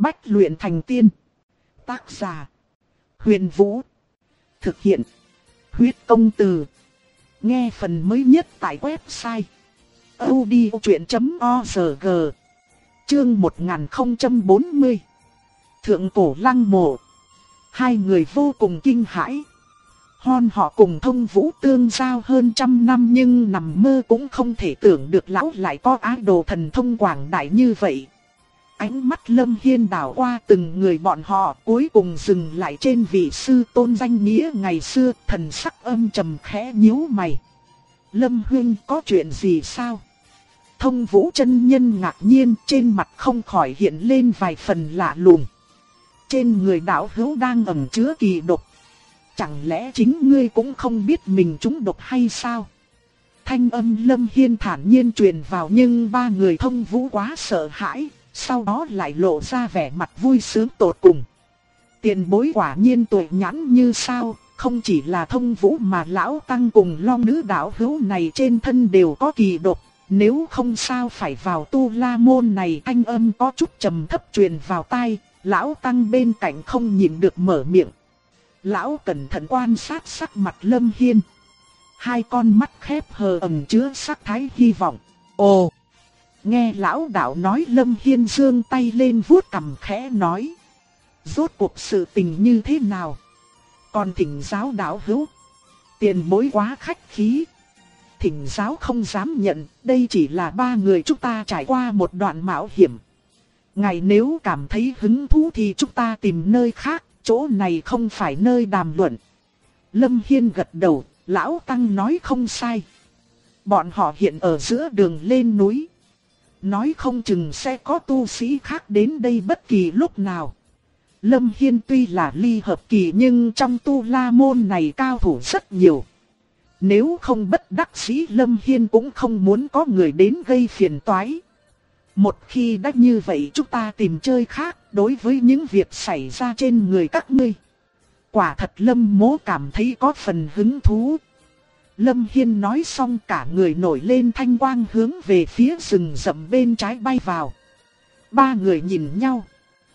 Bách luyện thành tiên. Tác giả: Huyền Vũ. Thực hiện: Huyết Công Từ. Nghe phần mới nhất tại website audiochuyện.org. Chương 1040. Thượng cổ lăng mộ. Hai người vô cùng kinh hãi. Hon họ cùng Thông Vũ tương giao hơn 100 năm nhưng nằm mơ cũng không thể tưởng được lão lại có ái đồ thần thông quảng đại như vậy. Ánh mắt Lâm Hiên đảo qua từng người bọn họ, cuối cùng dừng lại trên vị sư tôn danh nghĩa ngày xưa. Thần sắc âm trầm khẽ nhíu mày. Lâm huynh, có chuyện gì sao? Thông Vũ chân nhân ngạc nhiên, trên mặt không khỏi hiện lên vài phần lạ lùng. Trên người đạo hữu đang ẩn chứa kỳ độc. Chẳng lẽ chính ngươi cũng không biết mình trúng độc hay sao? Thanh âm Lâm Hiên thản nhiên truyền vào, nhưng ba người Thông Vũ quá sợ hãi, sau đó lại lộ ra vẻ mặt vui sướng tột cùng. Tiền bối quả nhiên tuệ nhãn như sao, không chỉ là Thông Vũ mà lão tăng cùng Long nữ đạo hữu này trên thân đều có kỳ độc. Nếu không sao phải vào Tu La môn này. Thanh âm có chút trầm thấp truyền vào tai, lão tăng bên cạnh không nhịn được mở miệng. Lão cẩn thận quan sát sắc mặt Lâm Hiên. Hai con mắt khép hờ ẩn chứa sắc thái hy vọng. Ồ! Nghe lão đạo nói, Lâm Hiên giương tay lên vuốt cằm khẽ nói. Rốt cuộc sự tình như thế nào? Còn thỉnh giáo đạo hữu. Tiền bối quá khách khí. Thỉnh giáo không dám nhận, đây chỉ là ba người chúng ta trải qua một đoạn mạo hiểm. Ngài nếu cảm thấy hứng thú thì chúng ta tìm nơi khác, chỗ này không phải nơi đàm luận. Lâm Hiên gật đầu, lão tăng nói không sai. Bọn họ hiện ở giữa đường lên núi. Nói không chừng sẽ có tu sĩ khác đến đây bất kỳ lúc nào. Lâm Hiên tuy là ly hợp kỳ nhưng trong Tu La môn này cao thủ rất nhiều. Nếu không bất đắc dĩ, Lâm Hiên cũng không muốn có người đến gây phiền toái. Một khi đã như vậy chúng ta tìm chơi khác, đối với những việc xảy ra trên người các ngươi. Quả thật Lâm mỗ cảm thấy có phần hứng thú. Lâm Hiên nói xong cả người nổi lên thanh quang hướng về phía rừng rậm bên trái bay vào. Ba người nhìn nhau.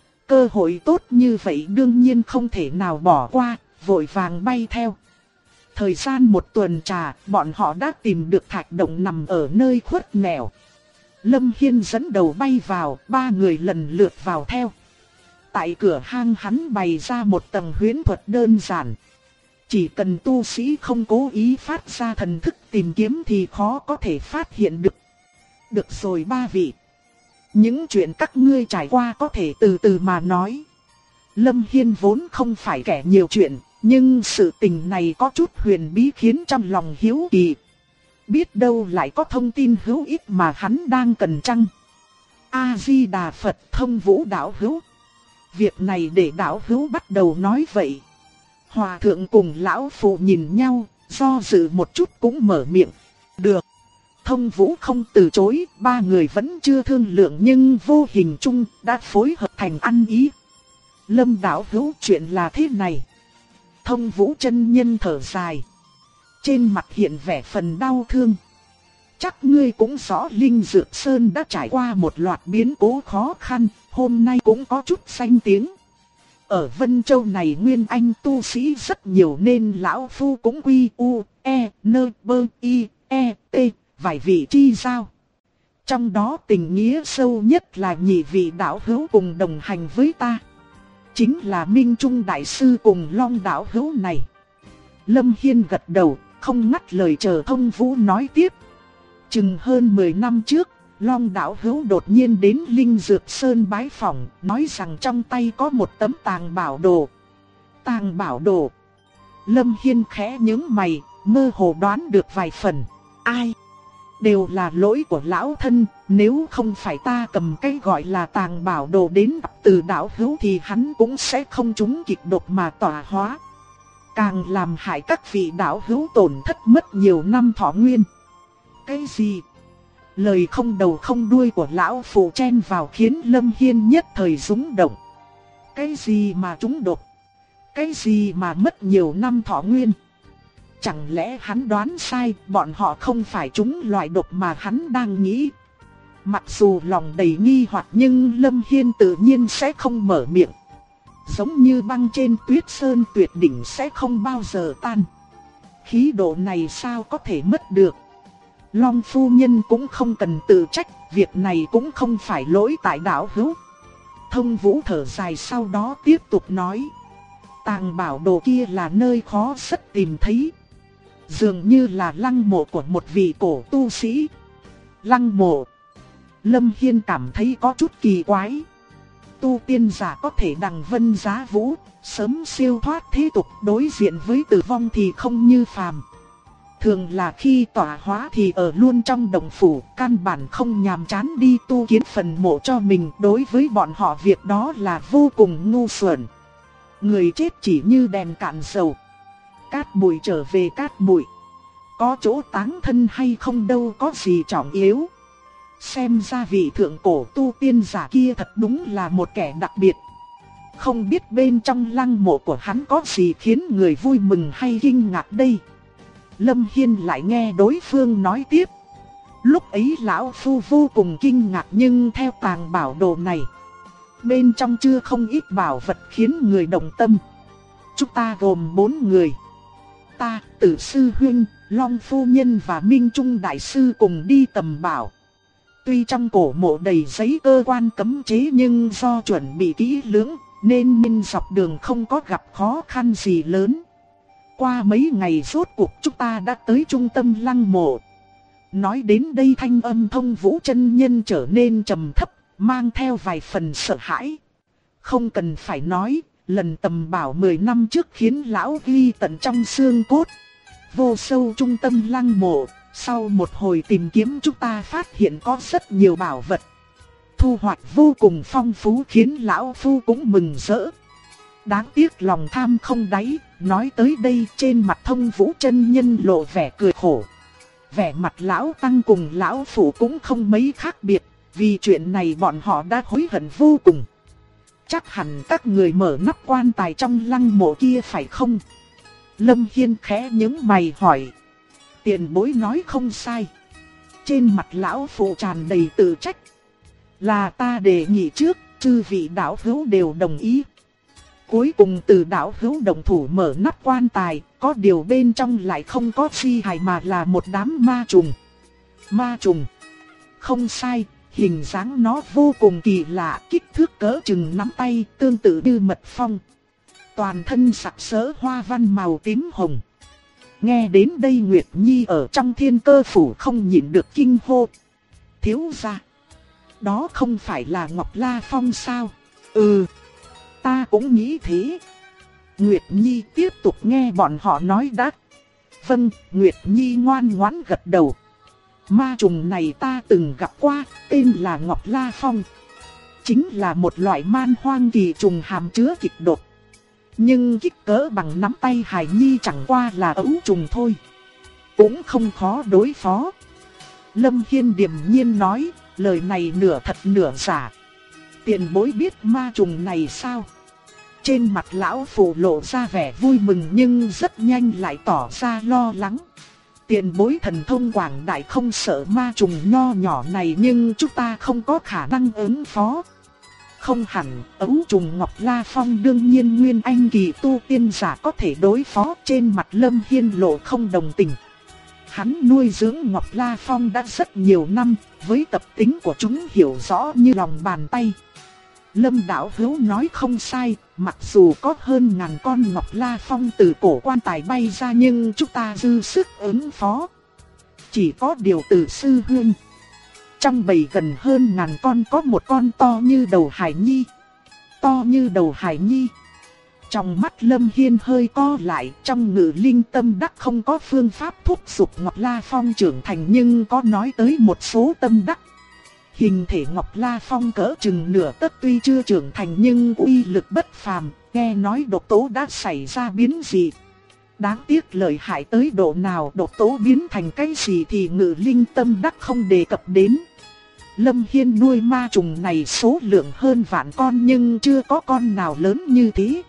Cơ hội tốt như vậy đương nhiên không thể nào bỏ qua, vội vàng bay theo. Thời gian một tuần trà, bọn họ đã tìm được thạch động nằm ở nơi khuất nẻo. Lâm Hiên dẫn đầu bay vào, ba người lần lượt vào theo. Tại cửa hang hắn bày ra một tầng huyễn thuật đơn giản. Chỉ cần tu sĩ không cố ý phát ra thần thức tìm kiếm thì khó có thể phát hiện được. Được rồi ba vị. Những chuyện các ngươi trải qua có thể từ từ mà nói. Lâm Hiên vốn không phải kẻ nhiều chuyện, nhưng sự tình này có chút huyền bí khiến trong lòng hiếu kỳ. Biết đâu lại có thông tin hữu ích mà hắn đang cần chăng? A-di-đà Phật. Thông Vũ đạo hữu. Việc này để đạo hữu bắt đầu nói vậy. Hòa thượng cùng lão phụ nhìn nhau, do dự một chút cũng mở miệng. Được. Thông Vũ không từ chối, ba người vẫn chưa thương lượng nhưng vô hình chung đã phối hợp thành ăn ý. Lâm đạo hữu, chuyện là thế này. Thông Vũ chân nhân thở dài. Trên mặt hiện vẻ phần đau thương. Chắc ngươi cũng rõ Linh Dược Sơn đã trải qua một loạt biến cố khó khăn, hôm nay cũng có chút danh tiếng. Ở Vân Châu này nguyên anh tu sĩ rất nhiều nên lão phu cũng quy u, e, nơ, bơ, y, e, t, vài vị chi giao. Trong đó tình nghĩa sâu nhất là nhị vị đạo hữu cùng đồng hành với ta. Chính là Minh Trung Đại Sư cùng Long đạo hữu này. Lâm Hiên gật đầu, không ngắt lời chờ Thông Vũ nói tiếp. Chừng hơn 10 năm trước, Long đạo hữu đột nhiên đến Linh Dược Sơn bái phỏng, nói rằng trong tay có một tấm tàng bảo đồ. Tàng bảo đồ. Lâm Hiên khẽ nhướng mày, mơ hồ đoán được vài phần. Ai? Đều là lỗi của lão thân, nếu không phải ta cầm cái gọi là tàng bảo đồ đến từ đạo hữu thì hắn cũng sẽ không trúng kịch độc mà tỏa hóa. Càng làm hại các vị đạo hữu tổn thất mất nhiều năm thọ nguyên. Cái gì? Lời không đầu không đuôi của lão phụ chen vào khiến Lâm Hiên nhất thời rúng động. Cái gì mà trúng độc? Cái gì mà mất nhiều năm thọ nguyên? Chẳng lẽ hắn đoán sai, bọn họ không phải trúng loại độc mà hắn đang nghĩ? Mặc dù lòng đầy nghi hoặc nhưng Lâm Hiên tự nhiên sẽ không mở miệng. Giống như băng trên tuyết sơn tuyệt đỉnh sẽ không bao giờ tan. Khí độ này sao có thể mất được. Long phu nhân cũng không cần tự trách, việc này cũng không phải lỗi tại đạo hữu. Thông Vũ thở dài sau đó tiếp tục nói. Tàng bảo đồ kia là nơi khó rất tìm thấy. Dường như là lăng mộ của một vị cổ tu sĩ. Lăng mộ. Lâm Hiên cảm thấy có chút kỳ quái. Tu tiên giả có thể đằng vân giá vũ, sớm siêu thoát thế tục, đối diện với tử vong thì không như phàm. Thường là khi tọa hóa thì ở luôn trong động phủ, căn bản không nhàm chán đi tu kiến phần mộ cho mình. Đối với bọn họ việc đó là vô cùng ngu xuẩn. Người chết chỉ như đèn cạn dầu. Cát bụi trở về cát bụi. Có chỗ táng thân hay không đâu có gì trọng yếu. Xem ra vị thượng cổ tu tiên giả kia thật đúng là một kẻ đặc biệt. Không biết bên trong lăng mộ của hắn có gì khiến người vui mừng hay kinh ngạc đây. Lâm Hiên lại nghe đối phương nói tiếp. Lúc ấy lão phu vô cùng kinh ngạc, nhưng theo tàng bảo đồ này, bên trong chưa không ít bảo vật khiến người động tâm. Chúng ta gồm 4 người. Ta, Tử sư huynh, Long phu nhân và Minh Trung đại sư cùng đi tầm bảo. Tuy trong cổ mộ đầy giấy cơ quan cấm chế nhưng do chuẩn bị kỹ lưỡng nên dọc đường không có gặp khó khăn gì lớn. Qua mấy ngày rốt cuộc chúng ta đã tới trung tâm lăng mộ. Nói đến đây thanh âm Thông Vũ chân nhân trở nên trầm thấp, mang theo vài phần sợ hãi. Không cần phải nói, lần tầm bảo 10 năm trước khiến lão ghi tận trong xương cốt. Vô sâu trung tâm lăng mộ, sau một hồi tìm kiếm chúng ta phát hiện có rất nhiều bảo vật. Thu hoạch vô cùng phong phú khiến lão phu cũng mừng rỡ. Đáng tiếc lòng tham không đáy, nói tới đây trên mặt Thông Vũ chân nhân lộ vẻ cười khổ. Vẻ mặt lão tăng cùng lão phụ cũng không mấy khác biệt, vì chuyện này bọn họ đã hối hận vô cùng. Chắc hẳn các người mở nắp quan tài trong lăng mộ kia phải không? Lâm Hiên khẽ nhướng mày hỏi. Tiền bối nói không sai. Trên mặt lão phụ tràn đầy tự trách. Là ta đề nghị trước, chư vị đạo hữu đều đồng ý. Cuối cùng từ đạo hữu đồng thủ mở nắp quan tài, có điều bên trong lại không có phi hài mà là một đám ma trùng. Ma trùng? Không sai, hình dáng nó vô cùng kỳ lạ, kích thước cỡ chừng nắm tay, tương tự như mật phong. Toàn thân sặc sỡ hoa văn màu tím hồng. Nghe đến đây Nguyệt Nhi ở trong Thiên Cơ phủ không nhịn được kinh hô. Thiếu gia, đó không phải là Ngọc La Phong sao? Ừ, ta cũng nghĩ thế. Nguyệt Nhi tiếp tục nghe bọn họ nói đáp. Vâng, Nguyệt Nhi ngoan ngoãn gật đầu. Ma trùng này ta từng gặp qua, tên là Ngọc La Phong. Chính là một loại man hoang kỳ trùng hàm chứa kịch độc. Nhưng kích cỡ bằng nắm tay Hải Nhi chẳng qua là ấu trùng thôi. Cũng không khó đối phó. Lâm Hiên điềm nhiên nói, lời này nửa thật nửa giả. Tiền bối biết ma trùng này sao? Trên mặt lão phụ lộ ra vẻ vui mừng nhưng rất nhanh lại tỏ ra lo lắng. Tiền bối thần thông quảng đại không sợ ma trùng nho nhỏ này nhưng chúng ta không có khả năng ứng phó. Không hẳn, ấu trùng Ngọc La Phong đương nhiên nguyên anh kỳ tu tiên giả có thể đối phó. Trên mặt Lâm Hiên lộ không đồng tình. Hắn nuôi dưỡng Ngọc La Phong đã rất nhiều năm, với tập tính của chúng hiểu rõ như lòng bàn tay. Lâm đạo hữu nói không sai, mặc dù có hơn ngàn con Ngọc La Phong từ cổ quan tài bay ra nhưng chúng ta dư sức ứng phó. Chỉ có điều Tử sư huynh, trong bầy gần hơn ngàn con có một con to như đầu Hải Nhi. To như đầu Hải Nhi. Trong mắt Lâm Hiên hơi co lại, trong Ngự Linh tâm đắc không có phương pháp thúc giục Ngọc La Phong trưởng thành nhưng có nói tới một số tâm đắc. Hình thể Ngọc La Phong cỡ chừng nửa tấc tuy chưa trưởng thành nhưng uy lực bất phàm, nghe nói độc tố đã xảy ra biến dị. Đáng tiếc lợi hại tới độ nào, độc tố biến thành cái gì thì Ngự Linh tâm đắc không đề cập đến. Lâm Hiên nuôi ma trùng này số lượng hơn vạn con nhưng chưa có con nào lớn như thế.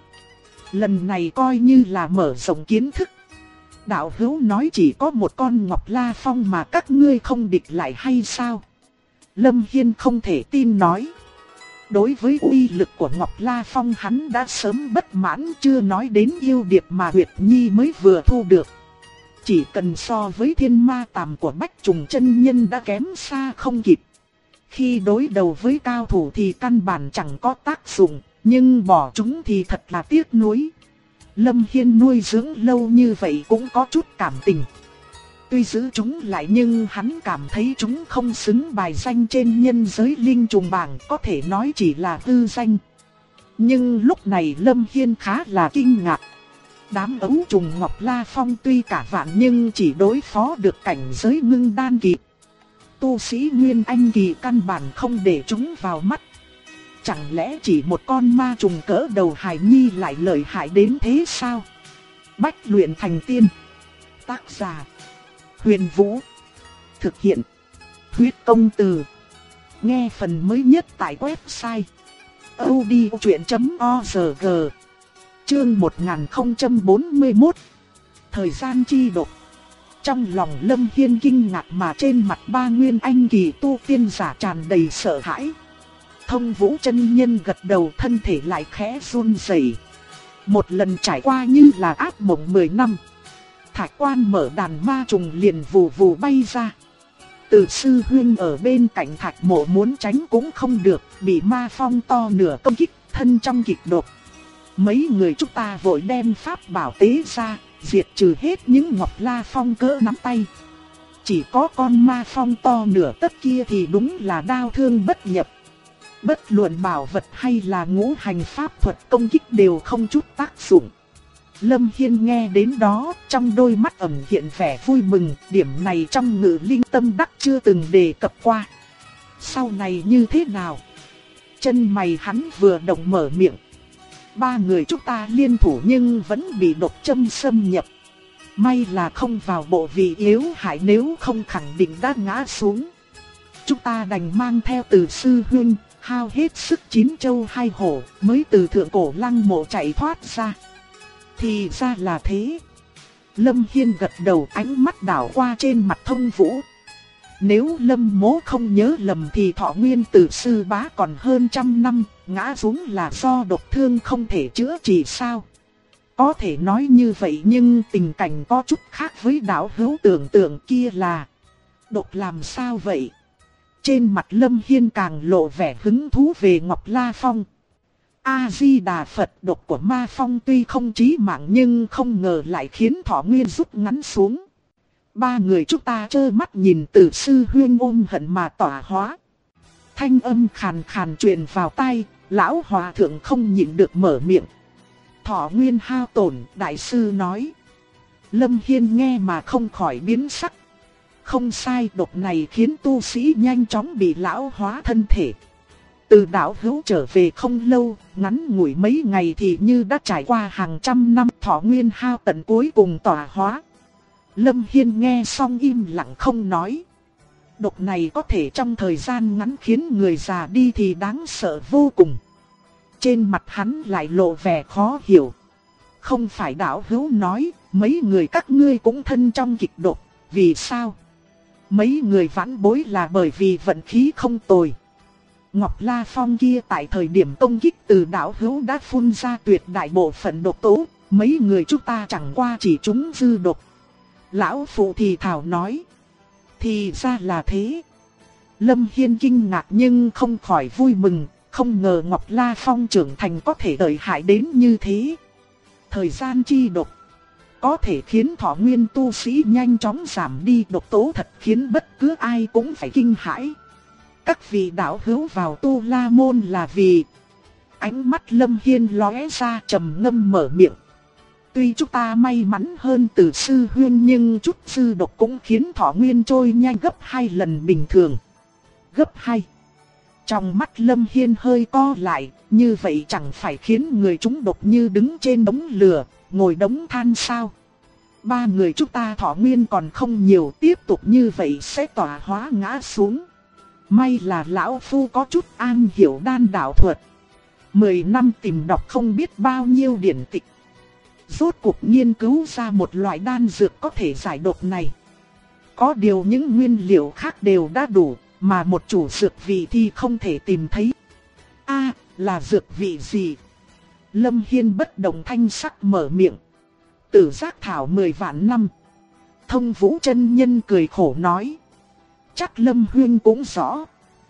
Lần này coi như là mở rộng kiến thức. Đạo hữu nói chỉ có một con Ngọc La Phong mà các ngươi không địch lại hay sao? Lâm Hiên không thể tin nói. Đối với uy lực của Ngọc La Phong hắn đã sớm bất mãn, chưa nói đến yêu điệp mà Huyệt Nhi mới vừa thu được. Chỉ cần so với thiên ma tàm của Bách Trùng chân nhân đã kém xa không kịp. Khi đối đầu với cao thủ thì căn bản chẳng có tác dụng, nhưng bỏ chúng thì thật là tiếc nuối. Lâm Hiên nuôi dưỡng lâu như vậy cũng có chút cảm tình. Tuy giữ chúng lại nhưng hắn cảm thấy chúng không xứng bài danh trên nhân giới linh trùng bảng, có thể nói chỉ là hư danh. Nhưng lúc này Lâm Hiên khá là kinh ngạc. Đám ấu trùng Ngọc La Phong tuy cả vạn nhưng chỉ đối phó được cảnh giới ngưng đan kỳ. Tu sĩ Nguyên Anh kỳ căn bản không để chúng vào mắt. Chẳng lẽ chỉ một con ma trùng cỡ đầu hài nhi lại lợi hại đến thế sao? Bách luyện thành tiên. Tác giả Huyền Vũ. Thực hiện Huyết Công Từ. Nghe phần mới nhất tại website audiochuyện.org. Chương 1041. Thời gian chi độc. Trong lòng Lâm Hiên kinh ngạc mà trên mặt ba Nguyên Anh kỳ tu tiên giả tràn đầy sợ hãi. Thông Vũ chân nhân gật đầu, thân thể lại khẽ run rẩy. Một lần trải qua như là ác mộng 10 năm. Thạch quan mở đàn ma trùng liền vù vù bay ra. Từ sư huynh ở bên cạnh thạch mộ muốn tránh cũng không được, bị ma phong to nửa công kích, thân trong kịch độc. Mấy người chúng ta vội đem pháp bảo tế ra, diệt trừ hết những Ngọc La Phong cỡ nắm tay. Chỉ có con ma phong to nửa tấc kia thì đúng là đao thương bất nhập. Bất luận bảo vật hay là ngũ hành pháp thuật công kích đều không chút tác dụng. Lâm Hiên nghe đến đó, trong đôi mắt ẩn hiện vẻ vui mừng, điểm này trong Ngự Linh Tâm Đắc chưa từng đề cập qua. Sau này như thế nào? Chân mày hắn vừa động mở miệng. Ba người chúng ta liên thủ nhưng vẫn bị độc châm xâm nhập. May là không vào bộ vị yếu hại, nếu không khẳng định đã ngã xuống. Chúng ta đành mang theo Từ sư huynh, hao hết sức 9 châu 2 hổ, mới từ thượng cổ lăng mộ chạy thoát ra. Thì ra là thế. Lâm Hiên gật đầu, ánh mắt đảo qua trên mặt Thông Vũ. Nếu Lâm mố không nhớ lầm thì thọ nguyên Từ sư bá còn hơn 100 năm, ngã xuống là do độc thương không thể chữa trị sao? Có thể nói như vậy nhưng tình cảnh có chút khác với đạo hữu tưởng tượng kia là. Độc làm sao vậy? Trên mặt Lâm Hiên càng lộ vẻ hứng thú về Ngọc La Phong. A-di-đà Phật, độc của ma phong tuy không chí mạng nhưng không ngờ lại khiến thọ nguyên rút ngắn xuống. Ba người chúng ta trơ mắt nhìn Từ sư huynh ôm hận mà tỏa hóa. Thanh âm khàn khàn truyền vào tai, lão hòa thượng không nhịn được mở miệng. Thọ nguyên hao tổn, đại sư nói. Lâm Hiên nghe mà không khỏi biến sắc. Không sai, độc này khiến tu sĩ nhanh chóng bị lão hóa thân thể. Từ đạo hữu trở về không lâu, ngắn ngủi mấy ngày thì như đã trải qua hàng trăm năm, thọ nguyên hao tận cuối cùng tỏa hóa. Lâm Hiên nghe xong im lặng không nói. Độc này có thể trong thời gian ngắn khiến người già đi thì đáng sợ vô cùng. Trên mặt hắn lại lộ vẻ khó hiểu. Không phải đạo hữu nói, mấy người các ngươi cũng thân trong kịch độc, vì sao? Mấy người vãn bối là bởi vì vận khí không tồi. Ngọc La Phong kia tại thời điểm công kích Từ đạo hữu đã phun ra tuyệt đại bộ phận độc tố, mấy người chúng ta chẳng qua chỉ trúng dư độc. Lão phụ thì thảo nói. Thì ra là thế. Lâm Hiên kinh ngạc nhưng không khỏi vui mừng, không ngờ Ngọc La Phong trưởng thành có thể lợi hại đến như thế. Thời gian chi độc có thể khiến thọ nguyên tu sĩ nhanh chóng giảm đi, độc tố thật khiến bất cứ ai cũng phải kinh hãi. Các vị đạo hữu vào Tu La Môn là vì... Ánh mắt Lâm Hiên lóe ra, trầm ngâm mở miệng. Tuy chúng ta may mắn hơn Từ sư huynh nhưng chút dư độc cũng khiến thọ nguyên trôi nhanh gấp 2 lần bình thường. Gấp 2. Trong mắt Lâm Hiên hơi co lại, như vậy chẳng phải khiến người chúng độc như đứng trên đống lửa, ngồi đống than sao? Ba người chúng ta thọ nguyên còn không nhiều, tiếp tục như vậy sẽ tỏa hóa ngã xuống. May là lão phu có chút an hiểu đan đạo thuật. 10 năm tìm đọc không biết bao nhiêu điển tịch. Rốt cuộc nghiên cứu ra một loại đan dược có thể giải độc này. Có điều những nguyên liệu khác đều đã đủ, mà một chủ dược vị thì không thể tìm thấy. A, là dược vị gì? Lâm Hiên bất động thanh sắc mở miệng. Tử giác thảo 10 vạn năm. Thông Vũ chân nhân cười khổ nói. Chắc Lâm Huyên cũng rõ.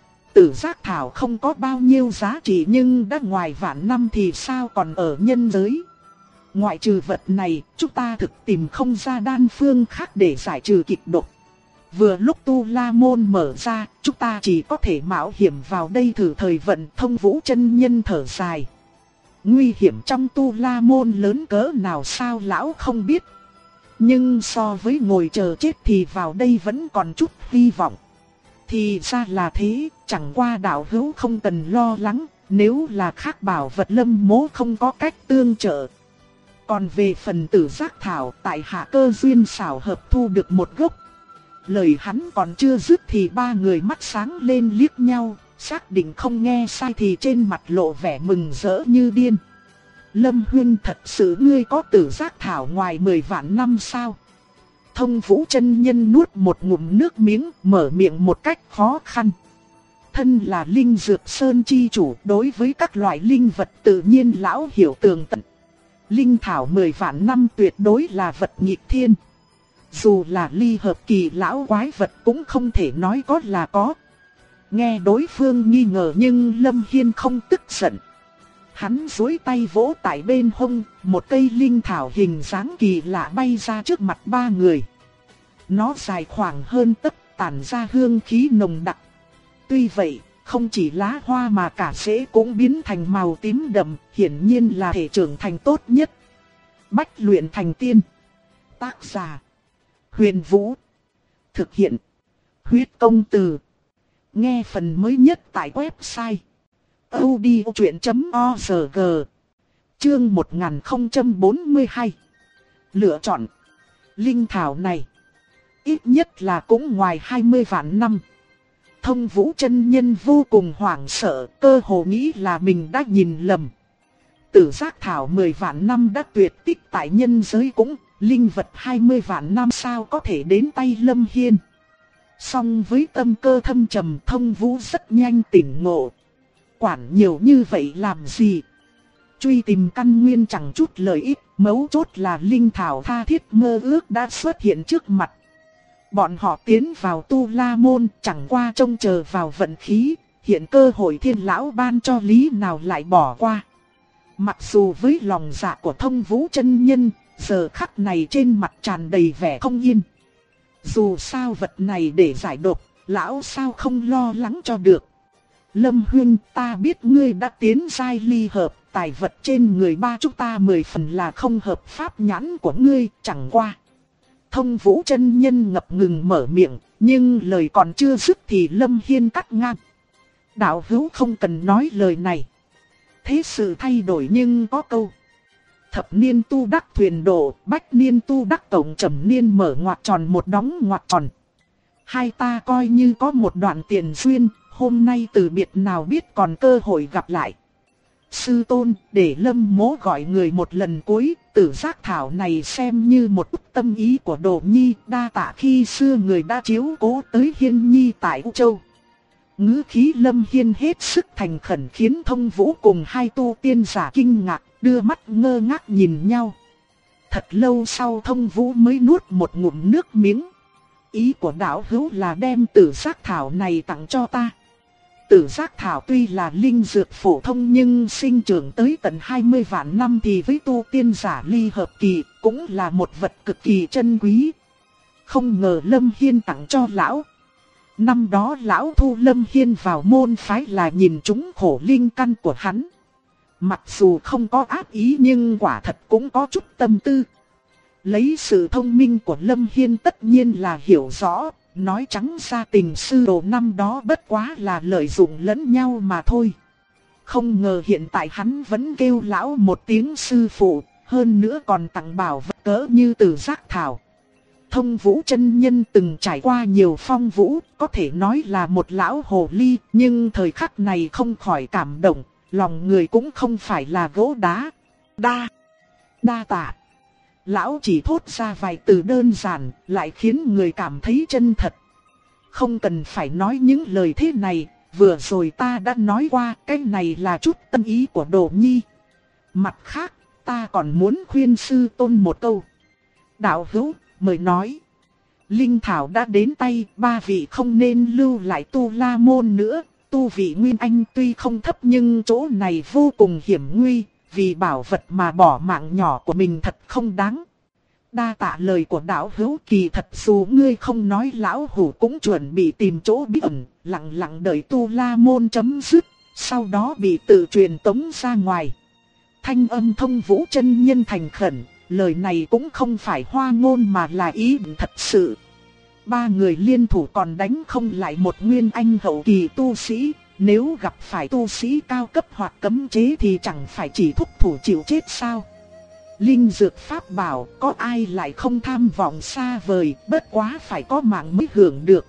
Tử giác thảo không có bao nhiêu giá trị nhưng đã ngoài vạn năm thì sao còn ở nhân giới. Ngoại trừ vật này, chúng ta thực tìm không ra đan phương khác để giải trừ kịch độc. Vừa lúc Tu La Môn mở ra, chúng ta chỉ có thể mạo hiểm vào đây thử thời vận. Thông Vũ chân nhân thở dài. Nguy hiểm trong Tu La Môn lớn cỡ nào sao lão không biết. Nhưng so với ngồi chờ chết thì vào đây vẫn còn chút hy vọng. Thì ra là thế, chẳng qua đạo hữu không cần lo lắng, nếu là khác bảo vật Lâm mỗ không có cách tương trợ. Còn về phần tử giác thảo, tại hạ cơ duyên xảo hợp thu được một gốc. Lời hắn còn chưa dứt thì ba người mắt sáng lên liếc nhau, xác định không nghe sai thì trên mặt lộ vẻ mừng rỡ như điên. Lâm Huyên, thật sự ngươi có tử giác thảo ngoài 10 vạn năm sao? Thông Vũ chân nhân nuốt một ngụm nước miếng, mở miệng một cách khó khăn. Thân là linh dược sơn chi chủ, đối với các loại linh vật tự nhiên lão hiểu tường tận. Linh thảo 10 vạn năm tuyệt đối là vật nghịch thiên. Dù là ly hợp kỳ lão quái vật cũng không thể nói có là có. Nghe đối phương nghi ngờ nhưng Lâm Hiên không tức giận. Hắn duỗi tay vỗ tại bên hông, một cây linh thảo hình dáng kỳ lạ bay ra trước mặt ba người. Nó dài khoảng hơn tấc, tản ra hương khí nồng đặc. Tuy vậy, không chỉ lá hoa mà cả rễ cũng biến thành màu tím đậm, hiển nhiên là thể trưởng thành tốt nhất. Bách luyện thành tiên. Tác giả: Huyền Vũ. Thực hiện: Huyết Công Từ. Nghe phần mới nhất tại website audiochuyện.org. Chương 1042. Lựa chọn. Linh thảo này ít nhất là cũng ngoài 20 vạn năm. Thông Vũ chân nhân vô cùng hoảng sợ, cơ hồ nghĩ là mình đã nhìn lầm. Tử giác thảo 10 vạn năm đã tuyệt tích tại nhân giới cũng, linh vật 20 vạn năm sao có thể đến tay Lâm Hiên. Song với tâm cơ thâm trầm, Thông Vũ rất nhanh tỉnh ngộ. Quản nhiều như vậy làm gì? Truy tìm căn nguyên chẳng chút lợi ích, mấu chốt là linh thảo tha thiết mơ ước đã xuất hiện trước mặt. Bọn họ tiến vào Tu La Môn chẳng qua trông chờ vào vận khí, hiện cơ hội thiên lão ban cho lý nào lại bỏ qua. Mặc dù với lòng dạ của Thông Vũ chân nhân, giờ khắc này trên mặt tràn đầy vẻ không yên. Dù sao vật này để giải độc, lão sao không lo lắng cho được. Lâm Huyên, ta biết ngươi đã tiến giai ly hợp, tài vật trên người ba chúng ta 10 phần là không hợp pháp nhãn của ngươi, chẳng qua. Thông Vũ chân nhân ngập ngừng mở miệng, nhưng lời còn chưa dứt thì Lâm Hiên cắt ngang. Đạo hữu không cần nói lời này. Thế sự thay đổi nhưng có câu: thập niên tu đắc thuyền độ, bách niên tu đắc tổng trầm niên mở ngoặc tròn một đóng ngoặc tròn. Hai ta coi như có một đoạn tiền duyên, hôm nay từ biệt nào biết còn cơ hội gặp lại. Sư tôn, để Lâm mỗ gọi người một lần cuối, tử giác thảo này xem như một bức tâm ý của Đồ Nhi, đa tạ khi xưa người đã chiếu cố tới Hiên Nhi tại U Châu. Ngữ khí Lâm Hiên hết sức thành khẩn khiến Thông Vũ cùng hai tu tiên giả kinh ngạc, đưa mắt ngơ ngác nhìn nhau. Thật lâu sau Thông Vũ mới nuốt một ngụm nước miếng. Ý của đạo hữu là đem tử giác thảo này tặng cho ta. Tử giác thảo tuy là linh dược phổ thông nhưng sinh trưởng tới tận 20 vạn năm thì với tu tiên giả ly hợp kỳ cũng là một vật cực kỳ chân quý. Không ngờ Lâm Hiên tặng cho lão. Năm đó lão thu Lâm Hiên vào môn phái là nhìn trúng khổ linh căn của hắn. Mặc dù không có ác ý nhưng quả thật cũng có chút tâm tư. Lấy sự thông minh của Lâm Hiên tất nhiên là hiểu rõ. Nói trắng ra tình sư đồ năm đó bất quá là lợi dụng lẫn nhau mà thôi. Không ngờ hiện tại hắn vẫn kêu lão một tiếng sư phụ, hơn nữa còn tặng bảo vật cỡ như tử giác thảo. Thông Vũ chân nhân từng trải qua nhiều phong vũ, có thể nói là một lão hồ ly, nhưng thời khắc này không khỏi cảm động, lòng người cũng không phải là gỗ đá. Đa tạ. Lão chỉ thốt ra vài từ đơn giản, lại khiến người cảm thấy chân thật. không cần phải nói những lời thế này, vừa rồi ta đã nói qua, cái này là chút tâm ý của Đồ Nhi. Mặt khác, ta còn muốn khuyên sư tôn một câu. Đạo hữu, mời nói. Linh thảo đã đến tay, ba vị không nên lưu lại Tu La môn nữa. Tu vị Nguyên Anh tuy không thấp nhưng chỗ này vô cùng hiểm nguy, vì bảo vật mà bỏ mạng nhỏ của mình thật không đáng. Đa tạ lời của đạo hữu, kỳ thật dù ngươi không nói, lão hủ cũng chuẩn bị tìm chỗ bí ẩn, lặng lặng đợi Tu La môn chấm dứt, sau đó bị tự truyền tống ra ngoài. Thanh âm Thông Vũ chân nhân thành khẩn, lời này cũng không phải hoa ngôn mà là ý định thật sự. Ba người liên thủ còn đánh không lại một Nguyên Anh hậu kỳ tu sĩ, nếu gặp phải tu sĩ cao cấp hoặc cấm chế thì chẳng phải chỉ thúc thủ chịu chết sao? Linh dược pháp bảo, có ai lại không tham vọng xa vời, bất quá phải có mạng mới hưởng được.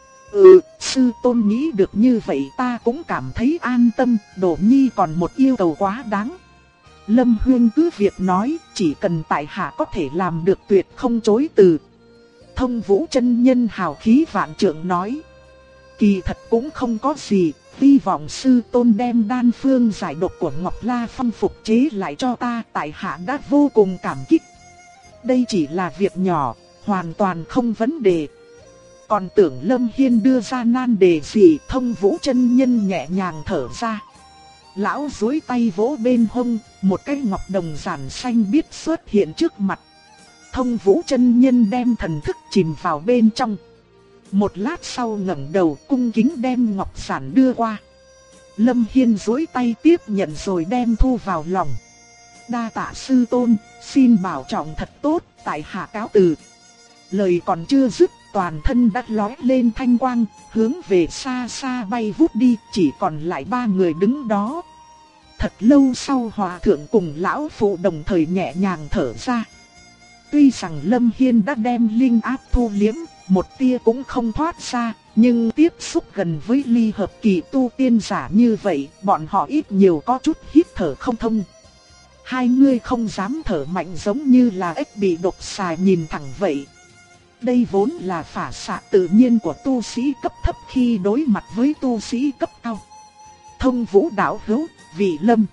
Sư tôn nghĩ được như vậy ta cũng cảm thấy an tâm, Đỗ Nhi còn một yêu cầu quá đáng. Lâm Huyên cứ việc nói, chỉ cần tại hạ có thể làm được tuyệt không chối từ. Thông Vũ chân nhân hào khí vạn trượng nói. Kỳ thật cũng không có gì, hy vọng sư tôn đem đan phương giải độc của Ngọc La Phong phục chế lại cho ta, tại hạ đã vô cùng cảm kích. Đây chỉ là việc nhỏ, hoàn toàn không vấn đề. Còn tưởng Lâm Hiên đưa ra nan đề gì, Thông Vũ chân nhân nhẹ nhàng thở ra. Lão duỗi tay vỗ bên hông, một cái ngọc đồng giản xanh biếc xuất hiện trước mặt. Thông Vũ chân nhân đem thần thức chìm vào bên trong. Một lát sau ngẩng đầu cung kính đem ngọc giản đưa qua. Lâm Hiên duỗi tay tiếp nhận rồi đem thu vào lòng. Đa tạ sư tôn, xin bảo trọng thật tốt, tại hạ cáo từ. Lời còn chưa dứt, toàn thân đã lóe lên thanh quang, hướng về xa xa bay vút đi, chỉ còn lại ba người đứng đó. Thật lâu sau hòa thượng cùng lão phụ đồng thời nhẹ nhàng thở ra. Tuy rằng Lâm Hiên đã đem linh áp thu liếm, một tia cũng không thoát ra, nhưng tiếp xúc gần với ly hợp kỳ tu tiên giả như vậy, bọn họ ít nhiều có chút hít thở không thông. Hai người không dám thở mạnh giống như là ếch bị độc xà nhìn thẳng vậy. Đây vốn là phả xạ tự nhiên của tu sĩ cấp thấp khi đối mặt với tu sĩ cấp cao. Thông Vũ đạo hữu, vị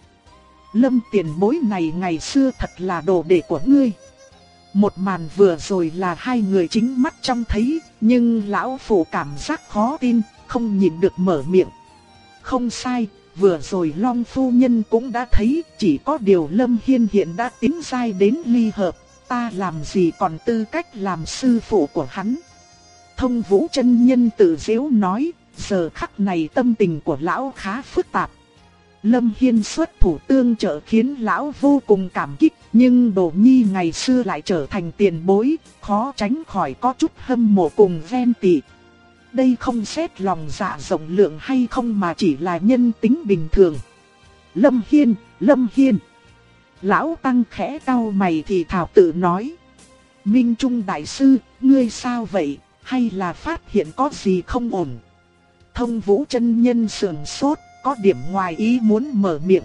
Lâm tiền bối này ngày xưa thật là đồ đệ của ngươi. Một màn vừa rồi là hai người chính mắt trông thấy, nhưng lão phụ cảm giác khó tin, không nhịn được mở miệng. Không sai, vừa rồi Long phu nhân cũng đã thấy, chỉ có điều Lâm Hiên hiện đã tiến giai đến ly hợp, ta làm gì còn tư cách làm sư phụ của hắn. Thông Vũ chân nhân tự giễu nói, giờ khắc này tâm tình của lão khá phức tạp. Lâm Hiên xuất thủ tương trợ khiến lão vô cùng cảm kích, nhưng Đỗ Nhi ngày xưa lại trở thành tiền bối, khó tránh khỏi có chút hâm mộ cùng ghen tị. Đây không xét lòng dạ rộng lượng hay không mà chỉ là nhân tính bình thường. Lâm Hiên. Lão tăng khẽ cau mày thì thào tự nói. Minh Trung đại sư, ngươi sao vậy, hay là phát hiện có gì không ổn? Thông Vũ chân nhân sườn sốt, có điểm ngoài ý muốn mở miệng.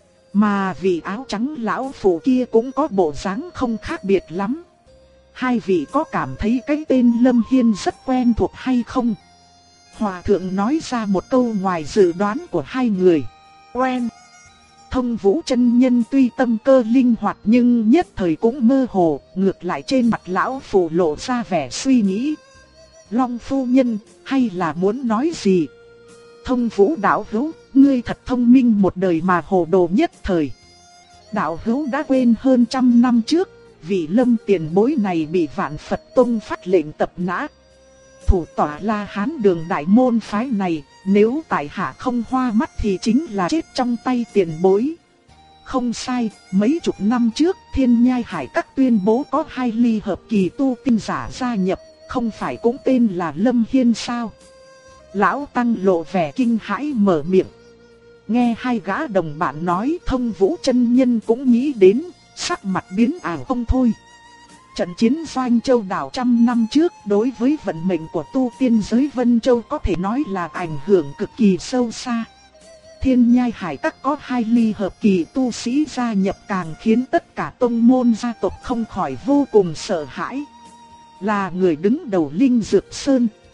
Mà vị áo trắng lão phụ kia cũng có bộ dáng không khác biệt lắm. Hai vị có cảm thấy cái tên Lâm Hiên rất quen thuộc hay không? Hòa thượng nói ra một câu ngoài dự đoán của hai người. Quen. Thông Vũ chân nhân tuy tâm cơ linh hoạt nhưng nhất thời cũng mơ hồ, ngược lại trên mặt lão phụ lộ ra vẻ suy nghĩ. Long phu nhân, hay là muốn nói gì? Thông Vũ đạo hữu, ngươi thật thông minh một đời mà hồ đồ nhất thời. Đạo hữu đã quên hơn 100 năm trước, vị Lâm tiền bối này bị Vạn Phật Tông phát lệnh tập nã. Thủ tọa La Hán đường đại môn phái này, nếu tại hạ không hoa mắt thì chính là chết trong tay tiền bối. Không sai, mấy chục năm trước Thiên Nhai Hải Các tuyên bố có 2 ly hợp kỳ tu tiên giả gia nhập, không phải cũng tên là Lâm Hiên sao? Lão tăng lộ vẻ kinh hãi mở miệng. Nghe hai gã đồng bạn nói, Thông Vũ chân nhân cũng nghĩ đến, sắc mặt biến ảo không thôi. Trận chiến Doanh Châu đảo 100 năm trước đối với vận mệnh của tu tiên giới Vân Châu có thể nói là ảnh hưởng cực kỳ sâu xa. Thiên Nhai Hải Các có 2 ly hợp kỳ tu sĩ gia nhập càng khiến tất cả tông môn gia tộc không khỏi vô cùng sợ hãi. Là người đứng đầu Linh Dược Sơn,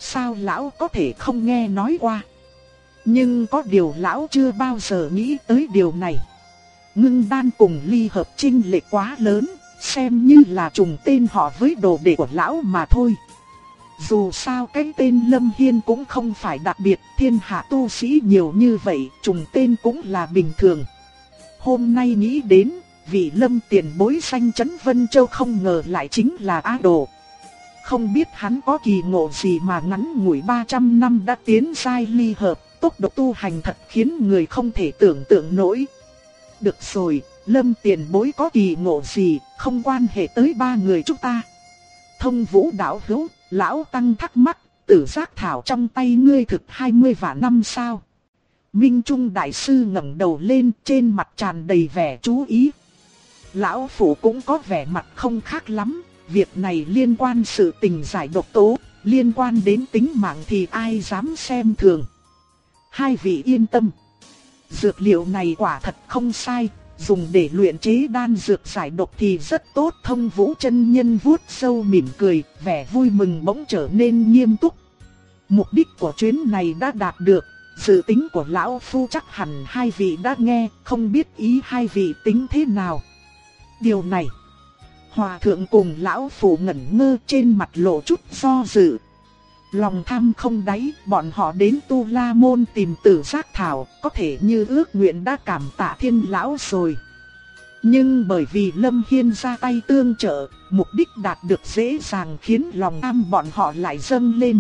sao lão có thể không nghe nói qua. Nhưng có điều lão chưa bao giờ nghĩ tới điều này. Ngưng đan cùng ly hợp chênh lệch quá lớn, xem như là trùng tên họ với đồ đệ của lão mà thôi. Dù sao cái tên Lâm Hiên cũng không phải đặc biệt, thiên hạ tu sĩ nhiều như vậy, trùng tên cũng là bình thường. Hôm nay nghĩ đến, vị Lâm tiền bối danh chấn Vân Châu không ngờ lại chính là Á Đồ. Không biết hắn có kỳ ngộ gì mà ngắn ngủi 300 năm đã tiến giai ly hợp, tốc độ tu hành thật khiến người không thể tưởng tượng nổi. Được rồi, Lâm tiền bối có kỳ ngộ gì, không quan hệ tới ba người chúng ta. Thông Vũ đạo hữu, lão tăng thắc mắc, tử giác thảo trong tay ngươi thực 20 vạn năm sao? Minh Trung đại sư ngẩng đầu lên, trên mặt tràn đầy vẻ chú ý. Lão phủ cũng có vẻ mặt không khác lắm, việc này liên quan sự tình giải độc tố, liên quan đến tính mạng thì ai dám xem thường. Hai vị yên tâm, dược liệu này quả thật không sai, dùng để luyện chế đan dược giải độc thì rất tốt. Thông Vũ chân nhân vuốt râu mỉm cười, vẻ vui mừng bỗng trở nên nghiêm túc. Mục đích của chuyến này đã đạt được, dự tính của lão phu chắc hẳn hai vị đã nghe, không biết ý hai vị tính thế nào. Điều này, hòa thượng cùng lão phu ngẩn ngơ, trên mặt lộ chút do dự. Lòng tham không đáy, bọn họ đến Tu La Môn tìm tử giác thảo, có thể như ước nguyện đã cảm tạ Thiên lão rồi. Nhưng bởi vì Lâm Hiên ra tay tương trợ, mục đích đạt được dễ dàng khiến lòng tham bọn họ lại dâng lên.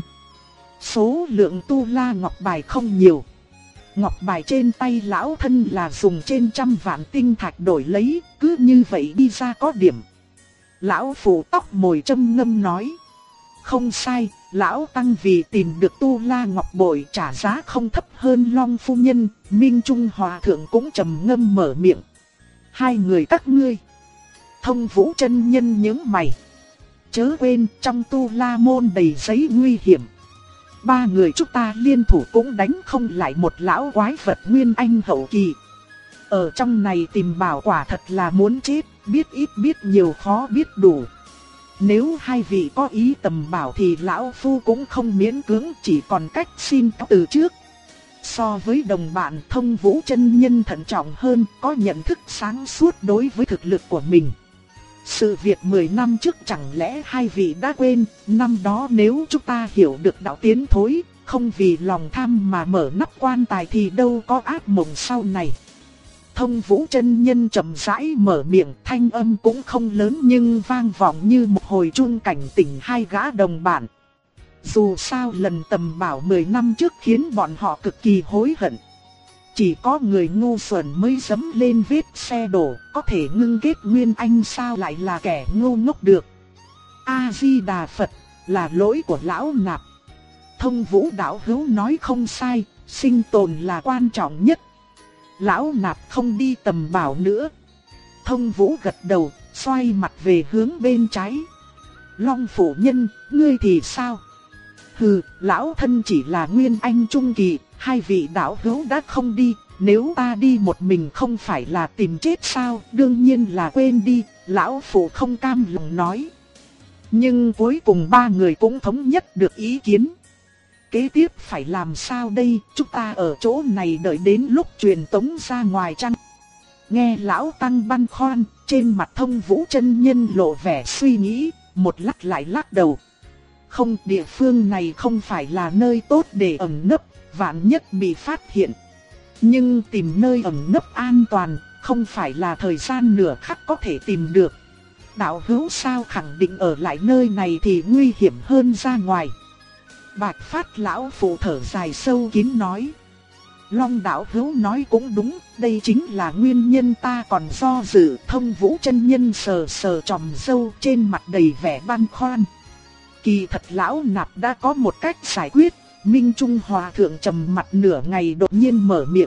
Số lượng Tu La ngọc bài không nhiều. Ngọc bài trên tay lão thân là dùng trên 100 vạn tinh thạch đổi lấy, cứ như vậy đi ra có điểm. Lão phủ tóc mồi châm ngâm nói. Không sai, lão tăng vì tìm được Tu La ngọc bội trả giá không thấp hơn Long phu nhân. Minh Trung hòa thượng cũng trầm ngâm mở miệng. Hai người các ngươi. Thông Vũ chân nhân nhướng mày. Chớ quên, trong Tu La môn đầy giấy nguy hiểm. Ba người chúng ta liên thủ cũng đánh không lại một lão quái vật nguyên anh hậu kỳ. Ở trong này tìm bảo quả thật là muốn chết, biết ít biết nhiều khó biết đủ. Nếu hai vị có ý tầm bảo thì lão phu cũng không miễn cưỡng, chỉ còn cách xin từ trước. So với đồng bạn, Thông Vũ chân nhân thận trọng hơn, có nhận thức sáng suốt đối với thực lực của mình. Sự việc 10 năm trước chẳng lẽ hai vị đã quên, năm đó nếu chúng ta hiểu được đạo tiến thối, không vì lòng tham mà mở nắp quan tài thì đâu có ác mộng sau này. Thông Vũ chân nhân chậm rãi mở miệng, thanh âm cũng không lớn nhưng vang vọng như một hồi chuông cảnh tỉnh hai gã đồng bạn. Dù sao lần tầm bảo 10 năm trước khiến bọn họ cực kỳ hối hận. Chỉ có người ngu xuẩn mới dẫm lên vết xe đổ, có thể ngưng kết nguyên anh sao lại là kẻ ngu ngốc được. A-di-đà Phật, là lỗi của lão nạp. Thông Vũ đạo hữu nói không sai, sinh tồn là quan trọng nhất. Lão nạp không đi tầm bảo nữa. Thông Vũ gật đầu, xoay mặt về hướng bên trái. Long phủ nhân, ngươi thì sao? Hừ, lão thân chỉ là nguyên anh trung kỳ, hai vị đạo hữu đã không đi, nếu ta đi một mình không phải là tìm chết sao? Đương nhiên là quên đi, lão phụ không cam lòng nói. Nhưng cuối cùng ba người cũng thống nhất được ý kiến. Kế tiếp phải làm sao đây, chúng ta ở chỗ này đợi đến lúc truyền tống ra ngoài chăng? Nghe lão tăng băn khoăn, trên mặt Thông Vũ chân nhân lộ vẻ suy nghĩ, một lát lại lắc đầu. Không, địa phương này không phải là nơi tốt để ẩn nấp, vạn nhất bị phát hiện. Nhưng tìm nơi ẩn nấp an toàn, không phải là thời gian nửa khắc có thể tìm được. Đạo hữu sao khẳng định ở lại nơi này thì nguy hiểm hơn ra ngoài. Bạch Phát lão phụ thở dài sâu kín nói. Long đạo hữu nói cũng đúng, đây chính là nguyên nhân ta còn do dự. Thông Vũ chân nhân sờ sờ chòm râu, trên mặt đầy vẻ băn khoăn. Kỳ thật lão nạp đã có một cách giải quyết. Minh Trung hòa thượng trầm mặt nửa ngày đột nhiên mở miệng.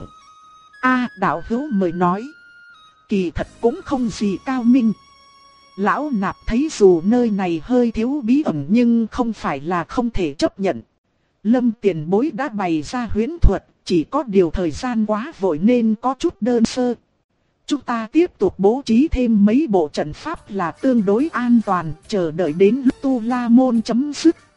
Đạo hữu mời nói. Kỳ thật cũng không gì cao minh. Lão nạp thấy dù nơi này hơi thiếu bí ẩn nhưng không phải là không thể chấp nhận. Lâm tiền bối đã bày ra huyễn thuật, chỉ có điều thời gian quá vội nên có chút đơn sơ. Chúng ta tiếp tục bố trí thêm mấy bộ trận pháp là tương đối an toàn, chờ đợi đến lúc Tu La Môn chấm dứt.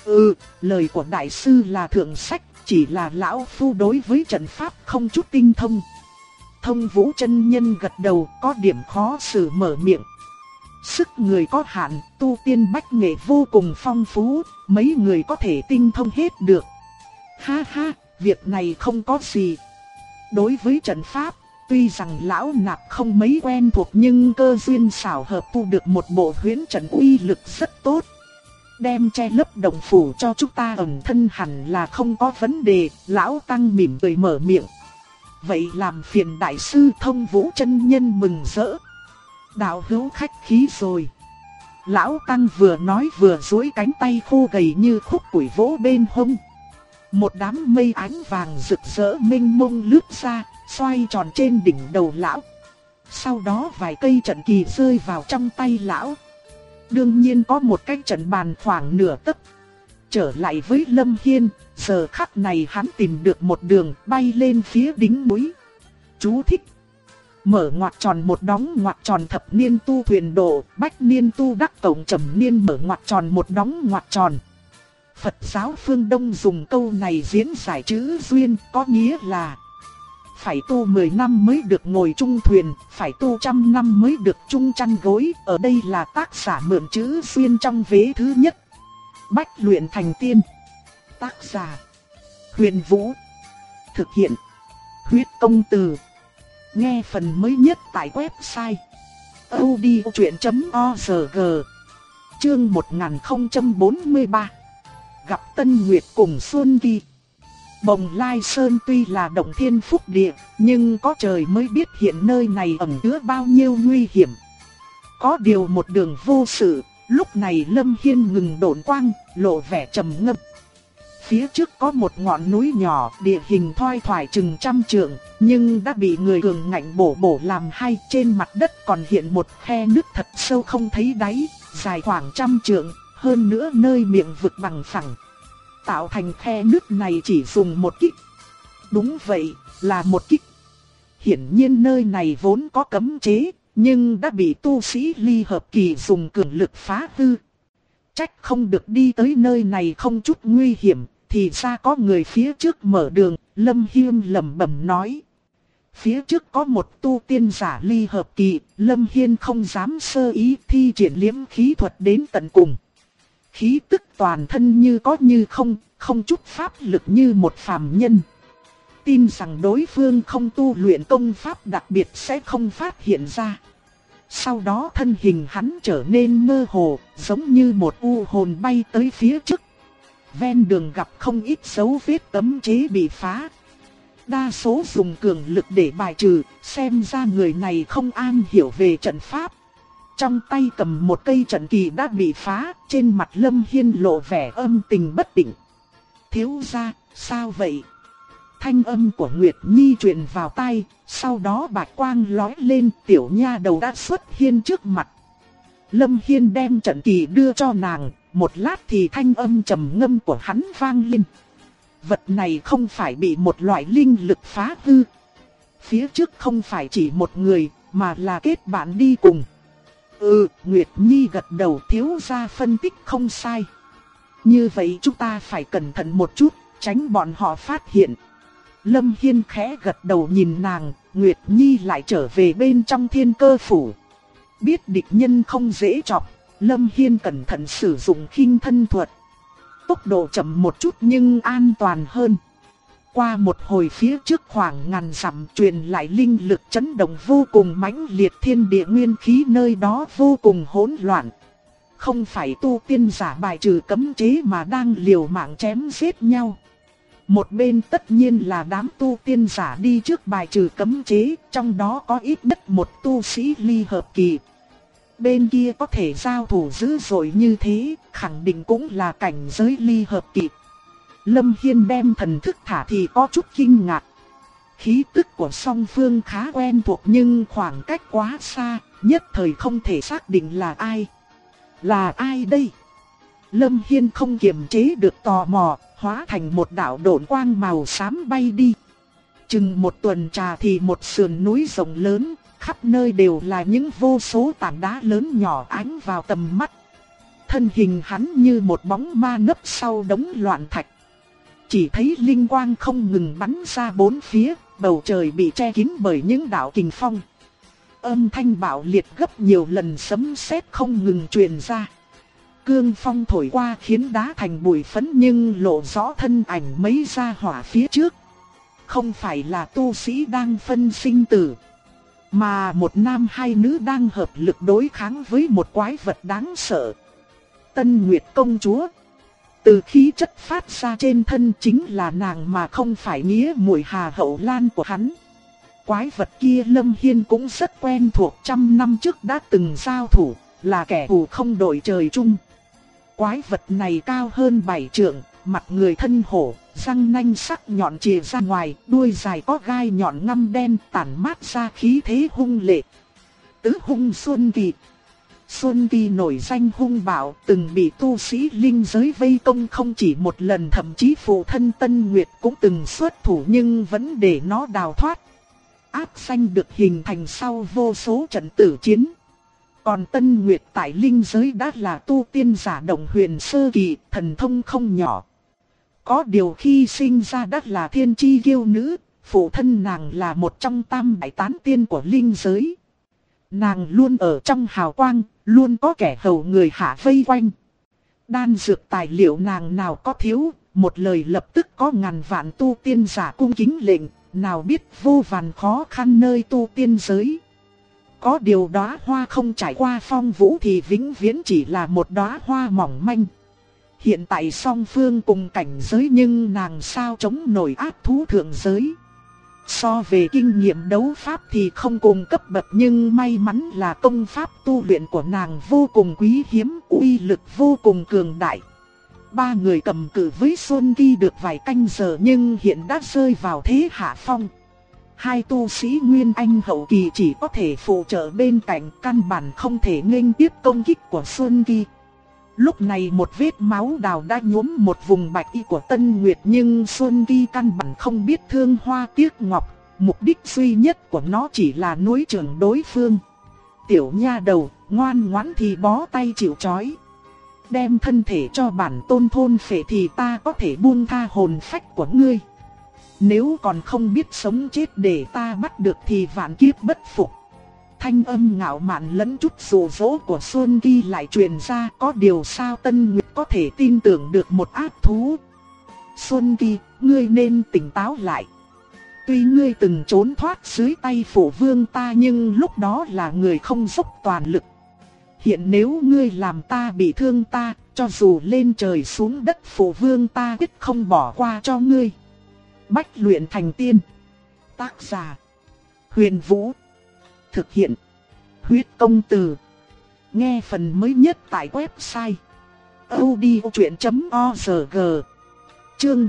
Lời của đại sư là thượng sách, chỉ là lão phu đối với trận pháp không chút tinh thông. Thông Vũ chân nhân gật đầu, có điểm khó xử mở miệng. Sức người có hạn, tu tiên bách nghệ vô cùng phong phú, mấy người có thể tinh thông hết được. Ha ha, việc này không có gì. Đối với trận pháp, tuy rằng lão nạp không mấy quen thuộc nhưng cơ duyên xảo hợp tu được một bộ huyễn trận uy lực rất tốt. Đem che lấp động phủ cho chúng ta ẩn thân hẳn là không có vấn đề, lão tăng mỉm cười mở miệng. Vậy làm phiền đại sư. Thông Vũ chân nhân mừng rỡ. Đạo hữu khách khí rồi. Lão tăng vừa nói vừa duỗi cánh tay khô gầy như khúc củi vỗ bên hông. Một đám mây ánh vàng rực rỡ mênh mông lướt ra, xoay tròn trên đỉnh đầu lão. Sau đó vài cây trận kỳ rơi vào trong tay lão. Đương nhiên có một cái trận bàn khoảng nửa tấc. Trở lại với Lâm Hiên, giờ khắc này hắn tìm được một đường bay lên phía đỉnh núi. Chú thích: mở ngoặc tròn một đóng ngoặc tròn thập niên tu thuyền độ, bách niên tu đắc tổng trầm niên mở ngoặc tròn một đóng ngoặc tròn. Phật giáo phương Đông dùng câu này diễn giải chữ duyên, có nghĩa là phải tu 10 năm mới được ngồi chung thuyền, phải tu 100 năm mới được chung chăn gối. Ở đây là tác giả mượn chữ duyên trong vế thứ nhất. Bách luyện thành tiên. Tác giả Huyền Vũ. Thực hiện Huyết Công Từ. Nghe phần mới nhất tại website audiochuyện.org. Chương 1043. Gặp Tân Nguyệt cùng Xuân Kỳ. Bồng Lai Sơn tuy là động thiên phúc địa, nhưng có trời mới biết hiện nơi này ẩn chứa bao nhiêu nguy hiểm. Có điều một đường vô sự, lúc này Lâm Hiên ngừng độn quang, lộ vẻ trầm ngâm. Phía trước có một ngọn núi nhỏ, địa hình thoai thoải chừng 100 trượng, nhưng đã bị người cường ngạnh bổ làm hai. Trên mặt đất còn hiện một khe nứt thật sâu không thấy đáy, dài khoảng 100 trượng, hơn nữa nơi miệng vực bằng phẳng. Tạo thành khe nứt này chỉ dùng một kích. Đúng vậy, là một kích. Hiển nhiên nơi này vốn có cấm chế, nhưng đã bị tu sĩ ly hợp kỳ dùng cường lực phá hư. Trách không được đi tới nơi này không chút nguy hiểm, thì ra có người phía trước mở đường. Lâm Hiên lẩm bẩm nói. Phía trước có một tu tiên giả ly hợp kỳ, Lâm Hiên không dám sơ ý, thi triển liễm khí thuật đến tận cùng. Khí tức toàn thân như có như không, không chút pháp lực như một phàm nhân. Tin rằng đối phương không tu luyện công pháp đặc biệt sẽ không phát hiện ra. Sau đó thân hình hắn trở nên mơ hồ, giống như một u hồn bay tới phía trước. Ven đường gặp không ít dấu vết cấm chế bị phá. Đa số dùng cường lực để bài trừ, xem ra người này không am hiểu về trận pháp. Trong tay cầm một cây trận kỳ đã bị phá, trên mặt Lâm Hiên lộ vẻ âm tình bất định. Thiếu gia, sao vậy? Thanh âm của Nguyệt Nhi truyền vào tai, sau đó bạch quang lóe lên, tiểu nha đầu đã xuất hiện trước mặt. Lâm Hiên đem trận kỳ đưa cho nàng, một lát thì thanh âm trầm ngâm của hắn vang lên. Vật này không phải bị một loại linh lực phá hư. Phía trước không phải chỉ một người, mà là kết bạn đi cùng. Nguyệt Nhi gật đầu, thiếu gia phân tích không sai. Như vậy chúng ta phải cẩn thận một chút, tránh bọn họ phát hiện. Lâm Hiên khẽ gật đầu nhìn nàng, Nguyệt Nhi lại trở về bên trong Thiên Cơ phủ. Biết địch nhân không dễ chọc, Lâm Hiên cẩn thận sử dụng khinh thân thuật. Tốc độ chậm một chút nhưng an toàn hơn. Qua một hồi phía trước khoảng ngàn dặm truyền lại linh lực chấn động vô cùng mãnh liệt, thiên địa nguyên khí nơi đó vô cùng hỗn loạn. Không phải tu tiên giả bài trừ cấm chế mà đang liều mạng chém giết nhau. Một bên tất nhiên là đám tu tiên giả đi trước bài trừ cấm chế, trong đó có ít nhất một tu sĩ ly hợp kỳ. Bên kia có thể giao thủ dữ dội như thế, khẳng định cũng là cảnh giới ly hợp kỳ. Lâm Hiên đem thần thức thả thì có chút kinh ngạc. Khí tức của song phương khá quen thuộc nhưng khoảng cách quá xa, nhất thời không thể xác định là ai. Là ai đây? Lâm Hiên không kiềm chế được tò mò, hóa thành một đạo độn quang màu xám bay đi. Chừng một tuần trà thì một sườn núi rộng lớn, khắp nơi đều là những vô số tảng đá lớn nhỏ ánh vào tầm mắt. thân hình hắn như một bóng ma nấp sau đống loạn thạch. Chỉ thấy linh quang không ngừng bắn ra bốn phía, bầu trời bị che kín bởi những đạo kình phong. Âm thanh bạo liệt gấp nhiều lần, sấm sét không ngừng truyền ra. Cương phong thổi qua khiến đá thành bụi phấn nhưng lộ rõ thân ảnh mấy gia hỏa phía trước. Không phải là tu sĩ đang phân sinh tử, mà một nam hai nữ đang hợp lực đối kháng với một quái vật đáng sợ. Tân Nguyệt công chúa. Từ khí chất phát ra trên thân chính là nàng mà không phải nghĩa muội Hà Hậu Lan của hắn. Quái vật kia Lâm Hiên cũng rất quen thuộc, 100 năm trước đã từng giao thủ, là kẻ thù không đội trời chung. Quái vật này cao hơn 7 trượng, mặt người thân hổ, răng nanh sắc nhọn chìa ra ngoài, đuôi dài có gai nhọn ngăm đen tản mát ra khí thế hung lệ. Tứ hung Xuân Kỳ. Xuân Kỳ nổi danh hung bạo, từng bị tu sĩ linh giới vây công không chỉ một lần, thậm chí phụ thân Tân Nguyệt cũng từng xuất thủ nhưng vẫn để nó đào thoát. Áp danh được hình thành sau vô số trận tử chiến. Còn Tân Nguyệt tại linh giới đã là tu tiên giả động huyền sơ kỳ, thần thông không nhỏ. Có điều khi sinh ra đã là thiên chi kiêu nữ, phụ thân nàng là một trong tam đại tán tiên của linh giới. Nàng luôn ở trong hào quang, luôn có kẻ hầu người hạ vây quanh. Đan dược tài liệu nàng nào có thiếu, một lời lập tức có ngàn vạn tu tiên giả cung kính lệnh, nào biết vô vàn khó khăn nơi tu tiên giới. Có điều đóa hoa không trải qua phong vũ thì vĩnh viễn chỉ là một đóa hoa mỏng manh. Hiện tại song phương cùng cảnh giới nhưng nàng sao chống nổi ác thú thượng giới. So về kinh nghiệm đấu pháp thì không cùng cấp bậc nhưng may mắn là công pháp tu luyện của nàng vô cùng quý hiếm, uy lực vô cùng cường đại. Ba người cầm cự với Xuân Kỳ được vài canh giờ nhưng hiện đã rơi vào thế hạ phong. Hai tu sĩ Nguyên Anh hậu kỳ chỉ có thể phụ trợ bên cạnh, căn bản không thể nghênh tiếp công kích của Xuân Kỳ. Lúc này một vết máu đào đã nhuốm một vùng bạch y của Tân Nguyệt nhưng Xuân Kỳ căn bản không biết thương hoa tiếc ngọc, mục đích duy nhất của nó chỉ là nuốt chửng đối phương. Tiểu nha đầu, ngoan ngoãn thì bó tay chịu trói. Đem thân thể cho bản tôn thôn phệ thì ta có thể buông tha hồn phách của ngươi. Nếu còn không biết sống chết để ta bắt được thì vạn kiếp bất phục. Thanh âm ngạo mạn lẫn chút dụ dỗ của Xuân Kỳ lại truyền ra, có điều sao Tân Nguyệt có thể tin tưởng được một ác thú. Xuân Kỳ, ngươi nên tỉnh táo lại. Tuy ngươi từng trốn thoát dưới tay phụ vương ta nhưng lúc đó là người không dốc toàn lực. Hiện nếu ngươi làm ta bị thương ta, cho dù lên trời xuống đất phụ vương ta quyết không bỏ qua cho ngươi. Bách luyện thành tiên. Tác giả: Huyền Vũ. Thực hiện: Huyết Công Từ. Nghe phần mới nhất tại website audiochuyện.org. Chương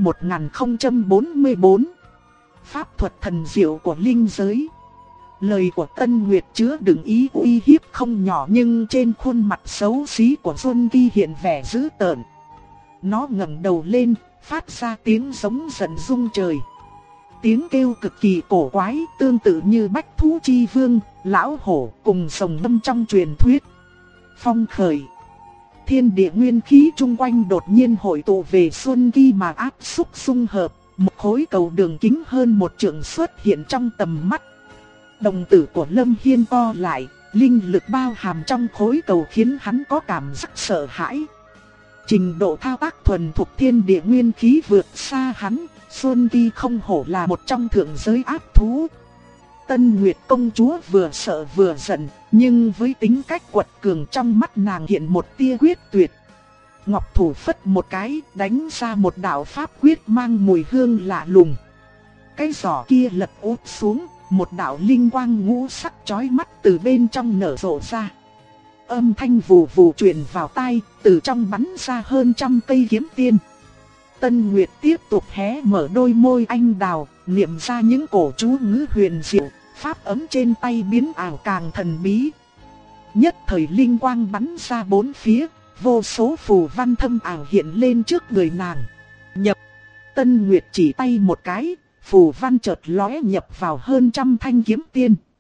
1044. Pháp thuật thần diệu của linh giới. Lời của Tân Nguyệt chứa đựng ý uy hiếp không nhỏ nhưng trên khuôn mặt xấu xí của Xuân Kỳ hiện vẻ dữ tợn. Nó ngẩng đầu lên, phát ra tiếng giống giận rung trời. Tiếng kêu cực kỳ cổ quái, tương tự như bách thú chi vương, lão hổ cùng sồng đâm trong truyền thuyết. Phong khởi. Thiên địa nguyên khí chung quanh đột nhiên hội tụ về Xuân Kỳ mà áp xúc xung hợp, một khối cầu đường kính hơn một trượng xuất hiện trong tầm mắt. Đồng tử của Lâm Hiên co lại, linh lực bao hàm trong khối cầu khiến hắn có cảm giác sợ hãi. Trình độ thao tác thuần thuộc thiên địa nguyên khí vượt xa hắn, Xuân Kỳ không hổ là một trong thượng giới ác thú. Tân Nguyệt công chúa vừa sợ vừa giận, nhưng với tính cách quật cường trong mắt nàng hiện một tia quyết tuyệt. Ngọc thủ phất một cái, đánh ra một đạo pháp quyết mang mùi hương lạ lùng. Cái giỏ kia lật úp xuống, một đạo linh quang ngũ sắc chói mắt từ bên trong nở rộ ra. Âm thanh vù vù truyền vào tai, từ trong bắn ra hơn trăm cây kiếm tiên. Tân Nguyệt tiếp tục hé mở đôi môi anh đào, niệm ra những cổ chú ngữ huyền diệu, pháp ấm trên tay biến ảo càng thần bí. Nhất thời linh quang bắn ra bốn phía, vô số phù văn thâm ảo hiện lên trước người nàng. Nhập. Tân Nguyệt chỉ tay một cái, phù văn chợt lóe nhập vào hơn trăm thanh kiếm tiên.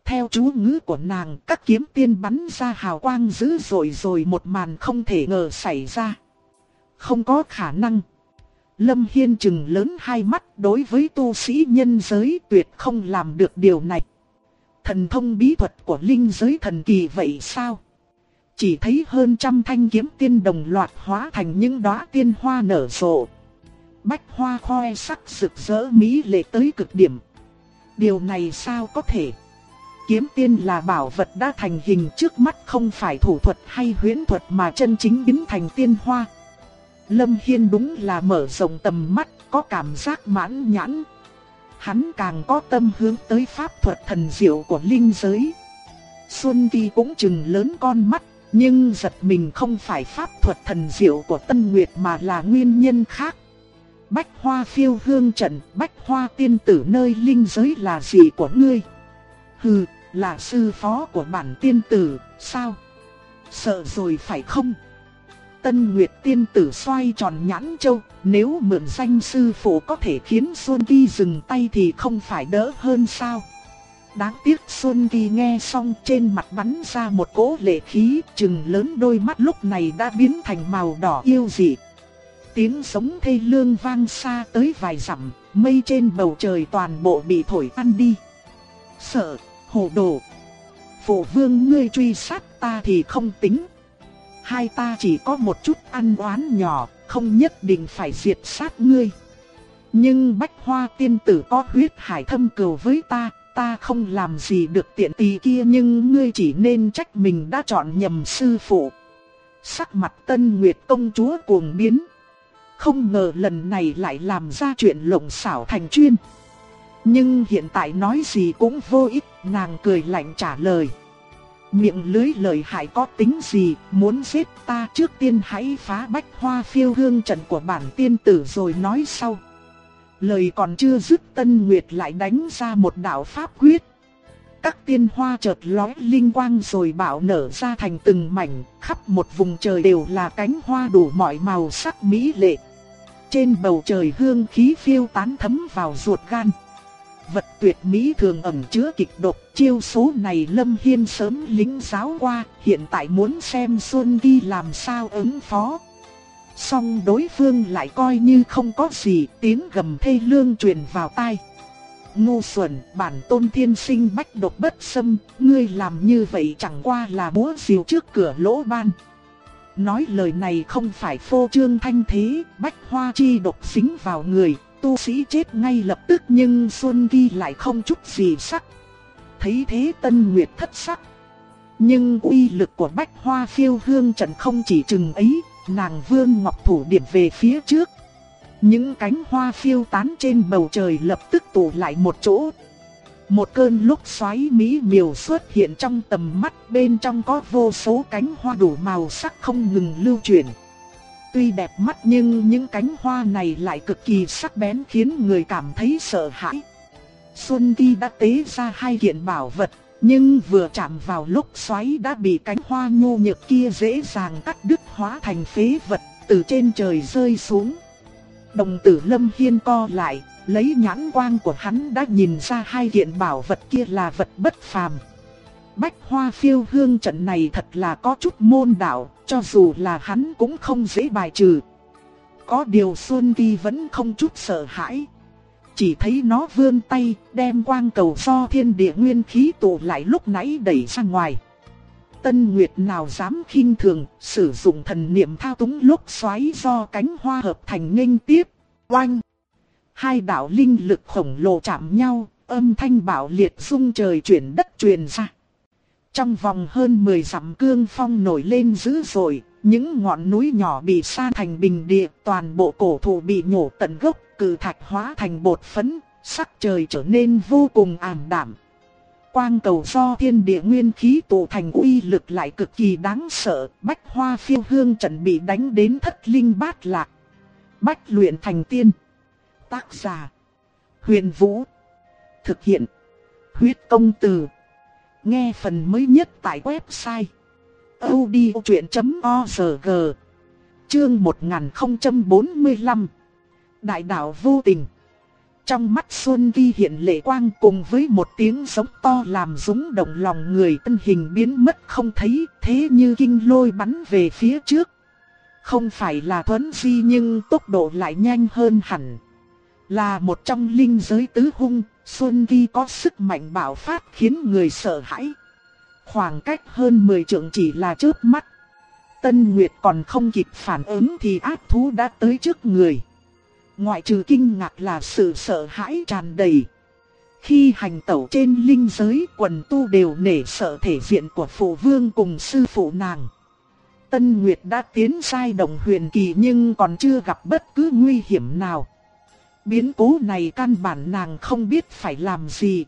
Theo chú ngữ của nàng, các kiếm tiên bắn ra hào quang dữ dội rồi một màn không thể ngờ xảy ra. Không có khả năng. Lâm Hiên trừng lớn hai mắt, đối với tu sĩ nhân giới tuyệt không làm được điều này. Thần thông bí thuật của linh giới thần kỳ vậy sao? Chỉ thấy hơn trăm thanh kiếm tiên đồng loạt hóa thành những đóa tiên hoa nở rộ. Bách hoa khoe sắc rực rỡ mỹ lệ tới cực điểm. Điều này sao có thể? Kiếm tiên là bảo vật đã thành hình trước mắt, không phải thủ thuật hay huyễn thuật mà chân chính biến thành tiên hoa. Lâm Hiên đúng là mở rộng tầm mắt, có cảm giác mãn nhãn. Hắn càng có tâm hướng tới pháp thuật thần diệu của linh giới. Xuân Kỳ cũng trừng lớn con mắt, nhưng giật mình không phải pháp thuật thần diệu của Tân Nguyệt mà là nguyên nhân khác. Bách hoa phiêu hương trận, bách hoa tiên tử nơi linh giới là gì của ngươi? Hừ, là sư phó của bản tiên tử, sao? Sợ rồi phải không? Tân Nguyệt tiên tử xoay tròn nhãn châu, nếu mượn danh sư phụ có thể khiến Xuân Kỳ dừng tay thì không phải đỡ hơn sao? Đáng tiếc Xuân Kỳ nghe xong trên mặt bắn ra một cỗ lệ khí, trừng lớn đôi mắt lúc này đã biến thành màu đỏ yêu dị. Tiếng sống thê lương vang xa tới vài dặm, mây trên bầu trời toàn bộ bị thổi tan đi. Sợ, hồ đồ. Phụ vương ngươi truy sát ta thì không tính. Hai ta chỉ có một chút ăn oán nhỏ, không nhất định phải diệt sát ngươi. Nhưng Bách Hoa tiên tử có huyết hải thâm cừu với ta, ta không làm gì được tiện tì kia, nhưng ngươi chỉ nên trách mình đã chọn nhầm sư phụ. Sắc mặt Tân Nguyệt công chúa cuồng biến. Không ngờ lần này lại làm ra chuyện lộng xảo thành chuyên. Nhưng hiện tại nói gì cũng vô ích, nàng cười lạnh trả lời. Miệng lưới lời hại có tính gì, muốn giết ta trước tiên hãy phá bách hoa phiêu hương trận của bản tiên tử rồi nói sau. Lời còn chưa dứt, Tân Nguyệt lại đánh ra một đạo pháp quyết. Các tiên hoa chợt lóe linh quang rồi bạo nở ra thành từng mảnh, khắp một vùng trời đều là cánh hoa đủ mọi màu sắc mỹ lệ. Trên bầu trời hương khí phiêu tán thấm vào ruột gan. Vật tuyệt mỹ thường ẩn chứa kịch độc, chiêu số này Lâm Hiên sớm lĩnh giáo qua, hiện tại muốn xem Xuân Kỳ làm sao ứng phó. Song đối phương lại coi như không có gì, tiếng gầm thê lương truyền vào tai. Ngu xuẩn, bản tôn thiên sinh bách độc bất xâm, ngươi làm như vậy chẳng qua là búa rìu trước cửa lỗ ban. Nói lời này không phải phô trương thanh thế, bách hoa chi độc dính vào người, tu sĩ chết ngay lập tức, nhưng Xuân Kỳ lại không chút gì sắc. Thấy thế Tân Nguyệt thất sắc. Nhưng uy lực của bách hoa phiêu hương trận không chỉ chừng ấy, nàng vươn ngọc thủ điểm về phía trước. Những cánh hoa phiêu tán trên bầu trời lập tức tụ lại một chỗ. Một cơn lốc xoáy mỹ miều xuất hiện trong tầm mắt, bên trong có vô số cánh hoa đủ màu sắc không ngừng lưu chuyển. Tuy đẹp mắt nhưng những cánh hoa này lại cực kỳ sắc bén khiến người cảm thấy sợ hãi. Xuân Kỳ đã tế ra hai kiện bảo vật, nhưng vừa chạm vào lốc xoáy đã bị cánh hoa nhô nhược kia dễ dàng cắt đứt hóa thành phế vật từ trên trời rơi xuống. Đồng tử Lâm Hiên co lại, lấy nhãn quang của hắn đã nhìn ra hai kiện bảo vật kia là vật bất phàm. Bách hoa phiêu hương trận này thật là có chút môn đạo, cho dù là hắn cũng không dễ bài trừ. Có điều Xuân Kỳ vẫn không chút sợ hãi. Chỉ thấy nó vươn tay, đem quang cầu do thiên địa nguyên khí tụ lại lúc nãy đẩy ra ngoài. Tân Nguyệt nào dám khinh thường, sử dụng thần niệm thao túng lốc xoáy do cánh hoa hợp thành nghênh tiếp. Oanh! Hai đạo linh lực khổng lồ chạm nhau, âm thanh bạo liệt rung trời chuyển đất truyền ra. Trong vòng hơn 10 dặm cương phong nổi lên dữ dội, những ngọn núi nhỏ bị san thành bình địa, toàn bộ cổ thụ bị nhổ tận gốc, cự thạch hóa thành bột phấn, sắc trời trở nên vô cùng ảm đạm. Quang cầu do thiên địa nguyên khí tụ thành uy lực lại cực kỳ đáng sợ, bách hoa phiêu hương trận bị đánh đến thất linh bát lạc. Bách luyện thành tiên. Tác giả: Huyền Vũ. Thực hiện: Huyết Công Từ. Nghe phần mới nhất tại website audiochuyện.org. Chương 1045. Đại đạo vô tình. Trong mắt Xuân Vi hiện lệ quang cùng với một tiếng giống to làm rung động lòng người, thân hình biến mất không thấy, thế như kinh lôi bắn về phía trước. Không phải là thuấn di nhưng tốc độ lại nhanh hơn hẳn. Là một trong linh giới tứ hung, Xuân Vi có sức mạnh bạo phát khiến người sợ hãi. Khoảng cách hơn 10 trượng chỉ là chớp mắt. Tân Nguyệt còn không kịp phản ứng thì ác thú đã tới trước người. Ngoại trừ kinh ngạc là sự sợ hãi tràn đầy. Khi hành tẩu trên linh giới, quần tu đều nể sợ thể diện của phụ vương cùng sư phụ nàng. Tân Nguyệt đã tiến giai đồng huyền kỳ nhưng còn chưa gặp bất cứ nguy hiểm nào. Biến cố này căn bản nàng không biết phải làm gì.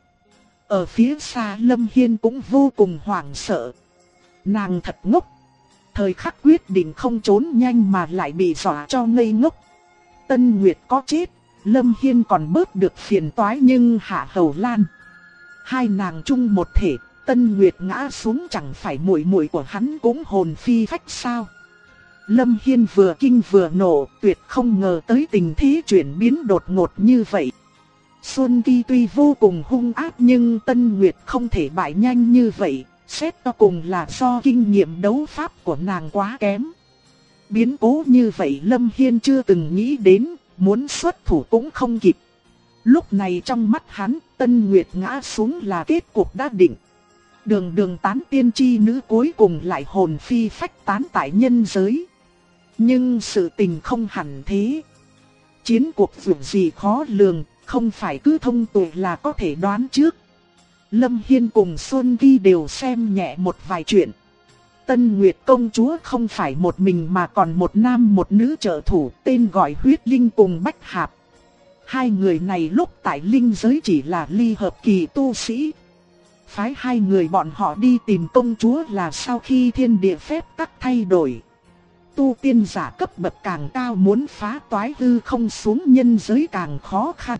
Ở phía xa Lâm Hiên cũng vô cùng hoảng sợ. Nàng thật ngốc. Thời khắc quyết định không trốn nhanh mà lại bị dọa cho ngây ngốc. Tân Nguyệt có chết, Lâm Hiên còn bớt được phiền toái nhưng Hạ Hầu Lan. Hai nàng chung một thể, Tân Nguyệt ngã xuống chẳng phải muội muội của hắn cũng hồn phi phách sao. Lâm Hiên vừa kinh vừa nộ, tuyệt không ngờ tới tình thế chuyển biến đột ngột như vậy. Xuân Kỳ tuy vô cùng hung ác nhưng Tân Nguyệt không thể bại nhanh như vậy, xét cho cùng là do kinh nghiệm đấu pháp của nàng quá kém. Biến cố như vậy Lâm Hiên chưa từng nghĩ đến, muốn xuất thủ cũng không kịp. Lúc này trong mắt hắn, Tân Nguyệt ngã xuống là kết cục đã định. Đường tán tiên chi nữ cuối cùng lại hồn phi phách tán tại nhân giới. Nhưng sự tình không hẳn thế. Chiến cuộc dù gì khó lường, không phải cứ thông tuệ là có thể đoán trước. Lâm Hiên cùng Xuân Kỳ đều xem nhẹ một vài chuyện. Tân Nguyệt công chúa không phải một mình mà còn một nam một nữ trợ thủ tên gọi Huyết Linh cùng Bách Hạp. Hai người này lúc tại linh giới chỉ là ly hợp kỳ tu sĩ. Phái hai người bọn họ đi tìm công chúa là sau khi thiên địa phép tắc thay đổi. Tu tiên giả cấp bậc càng cao muốn phá toái hư không xuống nhân giới càng khó khăn.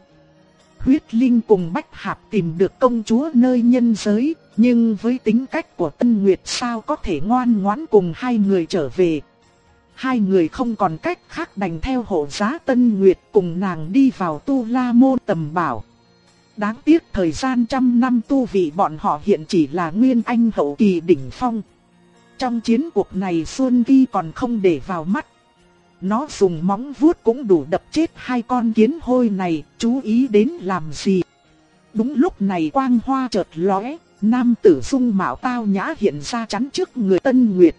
Huyết Linh cùng Bách Hạp tìm được công chúa nơi nhân giới, nhưng với tính cách của Tân Nguyệt sao có thể ngoan ngoãn cùng hai người trở về. Hai người không còn cách khác đành theo hộ giá Tân Nguyệt cùng nàng đi vào Tu La Môn tầm bảo. Đáng tiếc thời gian trăm năm tu vị bọn họ hiện chỉ là nguyên anh hậu kỳ đỉnh phong. Trong chiến cuộc này Xuân Kỳ còn không để vào mắt. Nó dùng móng vuốt cũng đủ đập chết hai con kiến hôi này, chú ý đến làm gì. Đúng lúc này quang hoa chợt lóe, nam tử dung mạo tao nhã hiện ra chắn trước người Tân Nguyệt.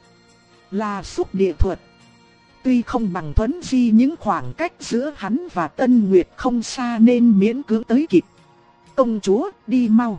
Là xúc địa thuật. Tuy không bằng thuấn di những khoảng cách giữa hắn và Tân Nguyệt không xa nên miễn cưỡng tới kịp. Công chúa, đi mau.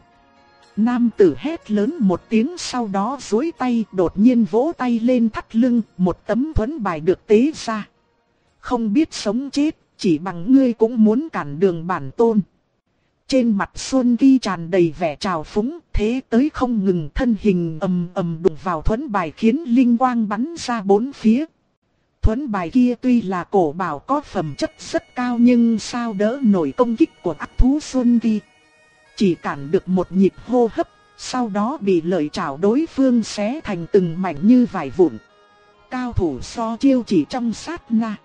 Nam tử hét lớn một tiếng sau đó duỗi tay đột nhiên vỗ tay lên thắt lưng, một tấm thuẫn bài được tế ra. Không biết sống chết, chỉ bằng ngươi cũng muốn cản đường bản tôn. Trên mặt Xuân Kỳ tràn đầy vẻ trào phúng, thế tới không ngừng, thân hình ầm ầm đụng vào thuẫn bài khiến linh quang bắn ra bốn phía. Thuẫn bài kia tuy là cổ bảo có phẩm chất rất cao nhưng sao đỡ nổi công kích của ác thú Xuân Kỳ. Chỉ cản được một nhịp hô hấp, sau đó bị lợi trảo đối phương xé thành từng mảnh như vải vụn. Cao thủ so chiêu chỉ trong sát na.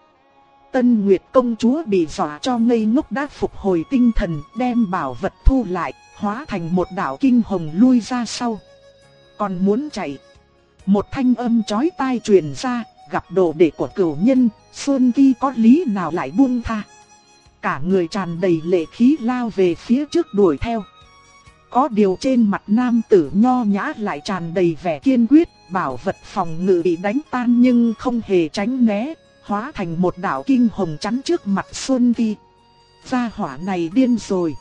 Tân Nguyệt công chúa bị dọa cho ngây ngốc đã phục hồi tinh thần, đem bảo vật thu lại, hóa thành một đạo kinh hồng lui ra sau. Còn muốn chạy, một thanh âm chói tai truyền ra, gặp đồ đệ của cửu nhân, Xuân Kỳ có lý nào lại buông tha. Cả người tràn đầy lệ khí lao về phía trước đuổi theo. Có điều trên mặt nam tử nho nhã lại tràn đầy vẻ kiên quyết, bảo vật phòng ngự bị đánh tan nhưng không hề tránh né, hóa thành một đạo kinh hồng chắn trước mặt Xuân Kỳ. Gia hỏa này điên rồi.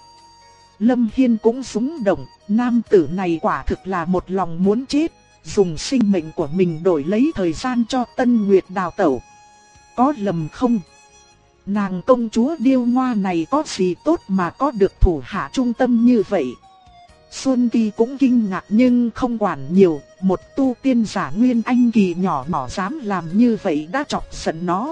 Lâm Hiên cũng rúng động, nam tử này quả thực là một lòng muốn chết, dùng sinh mệnh của mình đổi lấy thời gian cho Tân Nguyệt đào tẩu. Có lầm không? Nàng công chúa điêu ngoa này có gì tốt mà có được thủ hạ trung tâm như vậy? Xuân Kỳ cũng kinh ngạc nhưng không quản nhiều, một tu tiên giả nguyên anh kỳ nhỏ dám làm như vậy đã chọc giận nó.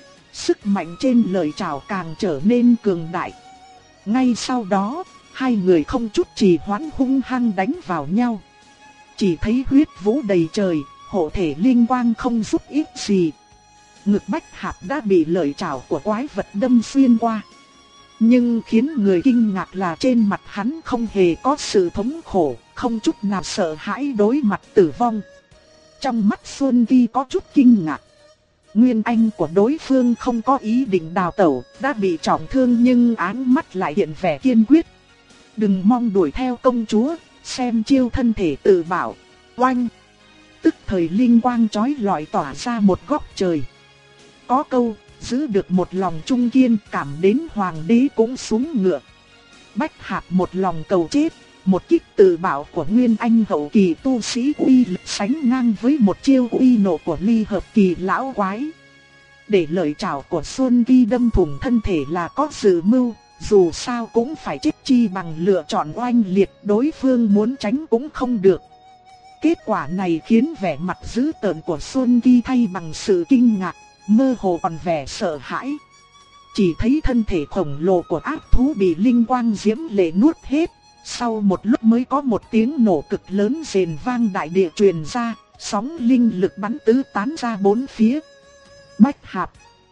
Sức mạnh trên lời chào càng trở nên cường đại. Ngay sau đó, hai người không chút trì hoãn hung hăng đánh vào nhau. Chỉ thấy huyết vũ đầy trời, hộ thể linh quang không giúp ích gì. Ngực Bách Hạp đã bị lợi chảo của quái vật đâm xuyên qua. Nhưng khiến người kinh ngạc là trên mặt hắn không hề có sự thống khổ, không chút nào sợ hãi đối mặt tử vong. Trong mắt Xuân Kỳ có chút kinh ngạc. Nguyên anh của đối phương không có ý định đào tẩu, đã bị trọng thương nhưng áng mắt lại hiện vẻ kiên quyết. Đừng mong đuổi theo công chúa, xem chiêu thân thể tự bảo. Oanh! Tức thời linh quang chói lọi tỏa ra một góc trời. Có câu, giữ được một lòng trung kiên, cảm đến hoàng đế cũng xuống ngựa. Bách Hạp một lòng cầu chết, một kích tự bảo của Nguyên Anh hậu kỳ tu sĩ uy lực sánh ngang với một chiêu uy nộ của ly hợp kỳ lão quái. Để lợi trảo của Xuân Kỳ đâm thủng thân thể là có dự mưu, dù sao cũng phải chết chi bằng lựa chọn oanh liệt, đối phương muốn tránh cũng không được. Kết quả này khiến vẻ mặt dữ tợn của Xuân Kỳ thay bằng sự kinh ngạc, mơ hồ còn vẻ sợ hãi. Chỉ thấy thân thể khổng lồ của ác thú bị linh quang diễm lệ nuốt hết. Sau một lúc mới có một tiếng nổ cực lớn rền vang đại địa truyền ra, sóng linh lực bắn tứ tán ra bốn phía. Bách Hạp.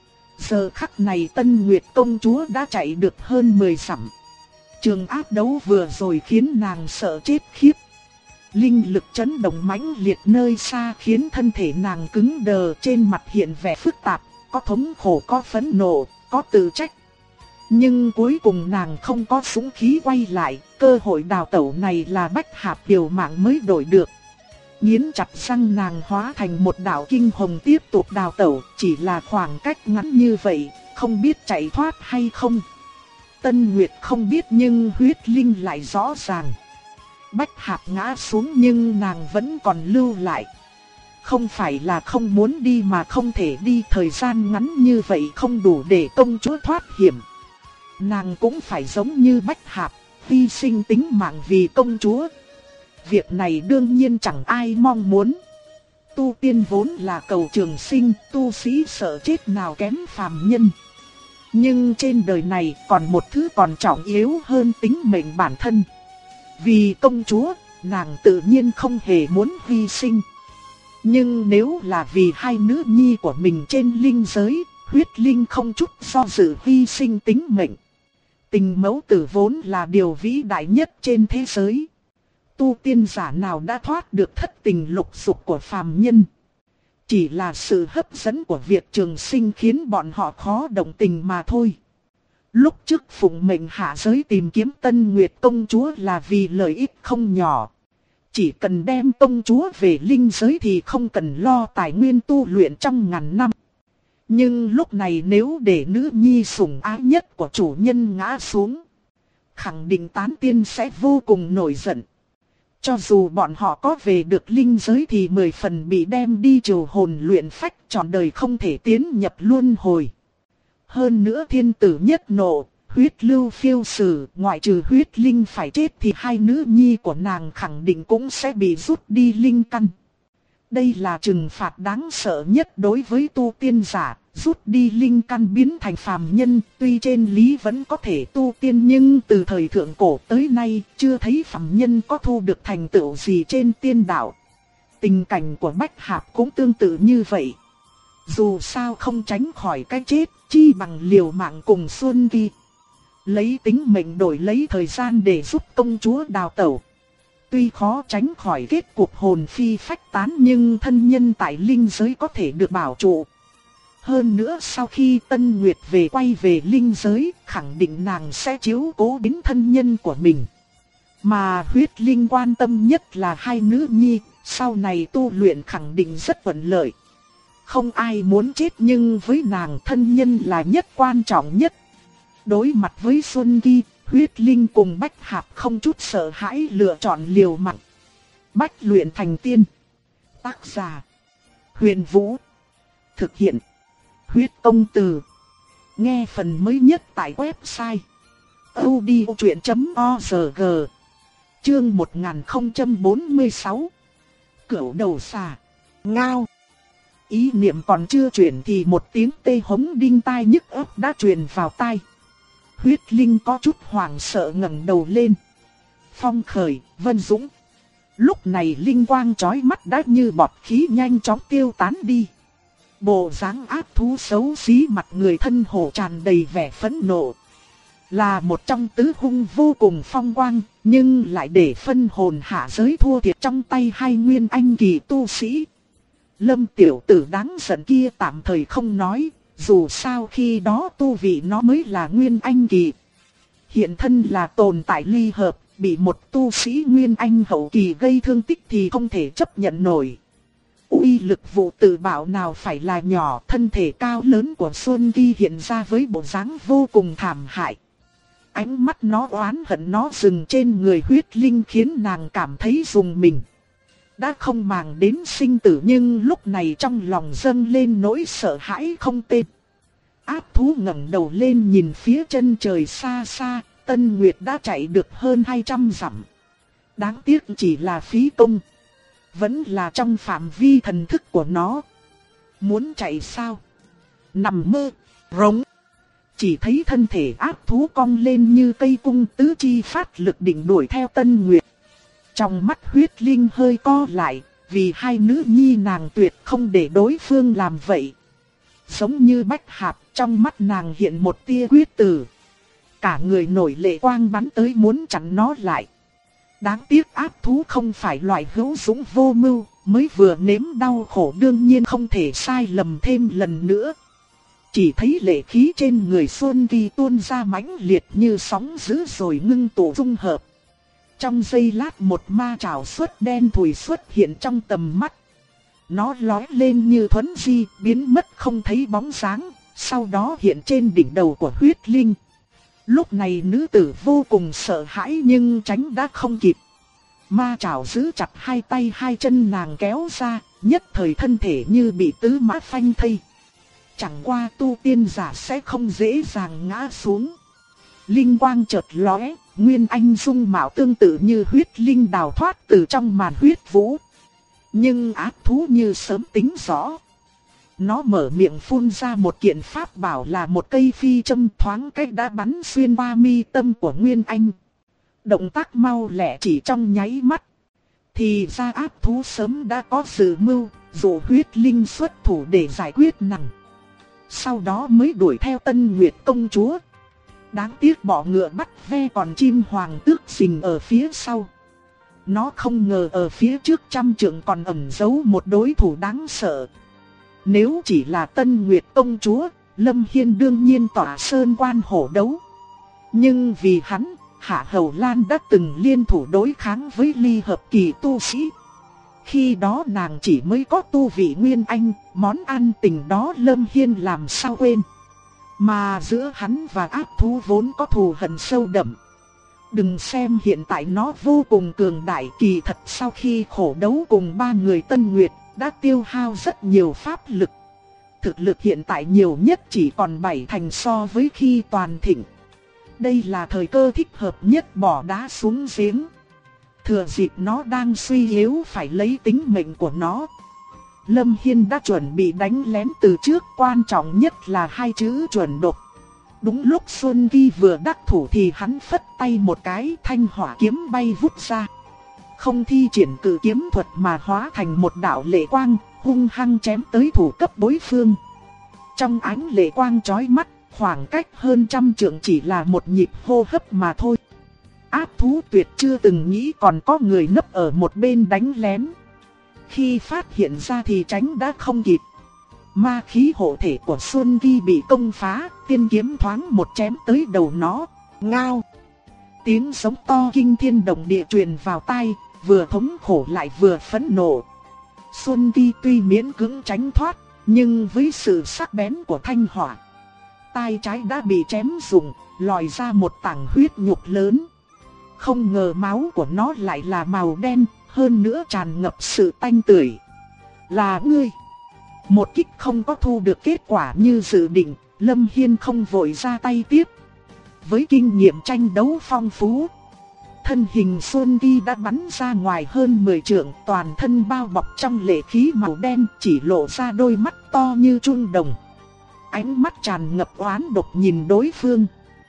Giờ khắc này Tân Nguyệt công chúa đã chạy được hơn 10 dặm. Trường ác đấu vừa rồi khiến nàng sợ chết khiếp. Linh lực chấn động mãnh liệt nơi xa khiến thân thể nàng cứng đờ, trên mặt hiện vẻ phức tạp, có thống khổ, có phẫn nộ, có tự trách. Nhưng cuối cùng nàng không có dũng khí quay lại, cơ hội đào tẩu này là Bách Hạp liều mạng mới đổi được. Nghiến chặt răng nàng hóa thành một đạo kinh hồng tiếp tục đào tẩu, chỉ là khoảng cách ngắn như vậy, không biết chạy thoát hay không. Tân Nguyệt không biết nhưng huyết linh lại rõ ràng. Bách Hạp ngã xuống nhưng nàng vẫn còn lưu lại. Không phải là không muốn đi mà không thể đi, thời gian ngắn như vậy không đủ để công chúa thoát hiểm. Nàng cũng phải giống như Bách Hạp, hy sinh tính mạng vì công chúa. Việc này đương nhiên chẳng ai mong muốn. Tu tiên vốn là cầu trường sinh, tu sĩ sợ chết nào kém phàm nhân. Nhưng trên đời này còn một thứ còn trọng yếu hơn tính mệnh bản thân. Vì công chúa, nàng tự nhiên không hề muốn hy sinh. Nhưng nếu là vì hai nữ nhi của mình trên linh giới, huyết linh không chút do dự hy sinh tính mệnh. Tình mẫu tử vốn là điều vĩ đại nhất trên thế giới. Tu tiên giả nào đã thoát được thất tình lục dục của phàm nhân. Chỉ là sự hấp dẫn của việc trường sinh khiến bọn họ khó động tình mà thôi. Lúc trước phụng mệnh hạ giới tìm kiếm Tân Nguyệt công chúa là vì lợi ích không nhỏ. Chỉ cần đem công chúa về linh giới thì không cần lo tài nguyên tu luyện trong ngàn năm. Nhưng lúc này nếu để nữ nhi sủng ái nhất của chủ nhân ngã xuống, khẳng định tán tiên sẽ vô cùng nổi giận. Cho dù bọn họ có về được linh giới thì 10 phần bị đem đi trừ hồn luyện phách, trọn đời không thể tiến nhập luân hồi. Hơn nữa thiên tử nhất nộ, huyết lưu phiêu sử, ngoại trừ huyết linh phải chết thì hai nữ nhi của nàng khẳng định cũng sẽ bị rút đi linh căn. Đây là trừng phạt đáng sợ nhất đối với tu tiên giả, rút đi linh căn biến thành phàm nhân, tuy trên lý vẫn có thể tu tiên nhưng từ thời thượng cổ tới nay chưa thấy phàm nhân có thu được thành tựu gì trên tiên đạo. Tình cảnh của Bách Hạp cũng tương tự như vậy. Dù sao không tránh khỏi cái chết, chi bằng liều mạng cùng Xuân Kỳ. Lấy tính mệnh đổi lấy thời gian để giúp công chúa đào tẩu. Tuy khó tránh khỏi kết cục hồn phi phách tán nhưng thân nhân tại linh giới có thể được bảo trụ. Hơn nữa sau khi Tân Nguyệt quay về linh giới, khẳng định nàng sẽ chiếu cố đến thân nhân của mình. Mà huyết linh quan tâm nhất là hai nữ nhi, sau này tu luyện khẳng định rất thuận lợi. Không ai muốn chết nhưng với nàng thân nhân là nhất quan trọng nhất. Đối mặt với Xuân Kỳ, huyết linh cùng Bách Hạp không chút sợ hãi lựa chọn liều mạng. Bách luyện thành tiên. Tác giả: Huyền Vũ. Thực hiện: Huyết Công Từ. Nghe phần mới nhất tại website audiochuyện.org. Chương 1046. Cửu đầu xà. Ngao. Ý niệm còn chưa chuyển thì một tiếng tê hống đinh tai nhức óc đã truyền vào tai. Huyết linh có chút hoảng sợ ngẩng đầu lên. Phong khởi, vân dũng. Lúc này linh quang chói mắt đã như bọt khí nhanh chóng tiêu tán đi. Bộ dáng ác thú xấu xí mặt người thân hổ tràn đầy vẻ phẫn nộ. Là một trong tứ hung vô cùng phong quang, nhưng lại để phân hồn hạ giới thua thiệt trong tay hai nguyên anh kỳ tu sĩ. Lâm tiểu tử đáng giận kia tạm thời không nói, dù sao khi đó tu vị nó mới là nguyên anh kỳ. Hiện thân là tồn tại ly hợp, bị một tu sĩ nguyên anh hậu kỳ gây thương tích thì không thể chấp nhận nổi. Uy lực vụ tự bảo nào phải là nhỏ, thân thể cao lớn của Xuân Kỳ hiện ra với bộ dáng vô cùng thảm hại. Ánh mắt nó oán hận nó dừng trên người huyết linh khiến nàng cảm thấy rùng mình. Đã không màng đến sinh tử nhưng lúc này trong lòng dâng lên nỗi sợ hãi không tên. Ác thú ngẩng đầu lên nhìn phía chân trời xa xa, Tân Nguyệt đã chạy được hơn 200 dặm. Đáng tiếc chỉ là phí công. Vẫn là trong phạm vi thần thức của nó. Muốn chạy sao? Nằm mơ, rống. Chỉ thấy thân thể ác thú cong lên như cây cung, tứ chi phát lực định đuổi theo Tân Nguyệt. Trong mắt huyết linh hơi co lại, vì hai nữ nhi nàng tuyệt không để đối phương làm vậy. Giống như bách hạp, trong mắt nàng hiện một tia quyết tử. Cả người nổi lệ quang bắn tới muốn chặn nó lại. Đáng tiếc ác thú không phải loại hữu dũng vô mưu, mới vừa nếm đau khổ đương nhiên không thể sai lầm thêm lần nữa. Chỉ thấy lệ khí trên người Xuân Kỳ tuôn ra mãnh liệt như sóng dữ rồi ngưng tụ dung hợp. Trong giây lát một ma trảo xuất đen thùi xuất hiện trong tầm mắt. Nó lói lên như thuấn di, biến mất không thấy bóng dáng, sau đó hiện trên đỉnh đầu của huyết linh. Lúc này nữ tử vô cùng sợ hãi nhưng tránh đã không kịp. Ma trảo giữ chặt hai tay hai chân nàng kéo ra, nhất thời thân thể như bị tứ mã phanh thây. Chẳng qua tu tiên giả sẽ không dễ dàng ngã xuống. Linh quang chợt lóe, nguyên anh dung mạo tương tự như huyết linh đào thoát từ trong màn huyết vũ. Nhưng ác thú như sớm tính rõ. Nó mở miệng phun ra một kiện pháp bảo là một cây phi châm thoáng cách đã bắn xuyên qua mi tâm của Nguyên Anh. Động tác mau lẹ chỉ trong nháy mắt. Thì ra ác thú sớm đã có dự mưu, dụ huyết linh xuất thủ để giải quyết nàng. Sau đó mới đuổi theo Tân Nguyệt công chúa. Đáng tiếc bỏ ngựa bắt ve còn chim hoàng tước rình ở phía sau. Nó không ngờ ở phía trước trăm trượng còn ẩn giấu một đối thủ đáng sợ. Nếu chỉ là Tân Nguyệt công chúa, Lâm Hiên đương nhiên tỏa sơn quan hổ đấu. Nhưng vì hắn, Hạ Hầu Lan đã từng liên thủ đối kháng với ly hợp kỳ tu sĩ. Khi đó nàng chỉ mới có tu vị Nguyên Anh, món ăn tình đó Lâm Hiên làm sao quên. Mà giữa hắn và ác thú vốn có thù hận sâu đậm. Đừng xem hiện tại nó vô cùng cường đại, kỳ thật sau khi khổ đấu cùng ba người Tân Nguyệt đã tiêu hao rất nhiều pháp lực. Thực lực hiện tại nhiều nhất chỉ còn 7 thành so với khi toàn thịnh. Đây là thời cơ thích hợp nhất bỏ đá xuống giếng. Thừa dịp nó đang suy yếu phải lấy tính mệnh của nó. Lâm Hiên đã chuẩn bị đánh lén từ trước, quan trọng nhất là hai chữ chuẩn độc. Đúng lúc Xuân Kỳ vừa đắc thủ thì hắn phất tay một cái, thanh hỏa kiếm bay vút ra. Không thi triển cử kiếm thuật mà hóa thành một đạo lệ quang, hung hăng chém tới thủ cấp đối phương. Trong ánh lệ quang chói mắt, khoảng cách hơn trăm trượng chỉ là một nhịp hô hấp mà thôi. Ác thú tuyệt chưa từng nghĩ còn có người nấp ở một bên đánh lén. Khi phát hiện ra thì tránh đã không kịp. Ma khí hộ thể của Xuân Kỳ bị công phá, tiên kiếm thoáng một chém tới đầu nó. Ngao! Tiếng sống to kinh thiên động địa truyền vào tai, vừa thống khổ lại vừa phẫn nộ. Xuân Kỳ tuy miễn cưỡng tránh thoát, nhưng với sự sắc bén của thanh hỏa, tai trái đã bị chém rụng, lòi ra một tảng huyết nhục lớn. Không ngờ máu của nó lại là màu đen, hơn nữa tràn ngập sự tanh tưởi. Là ngươi! Một kích không có thu được kết quả như dự định, Lâm Hiên không vội ra tay tiếp. Với kinh nghiệm tranh đấu phong phú, thân hình Xuân Kỳ đã bắn ra ngoài hơn 10 trượng, toàn thân bao bọc trong lệ khí màu đen, chỉ lộ ra đôi mắt to như chuông đồng. Ánh mắt tràn ngập oán độc nhìn đối phương.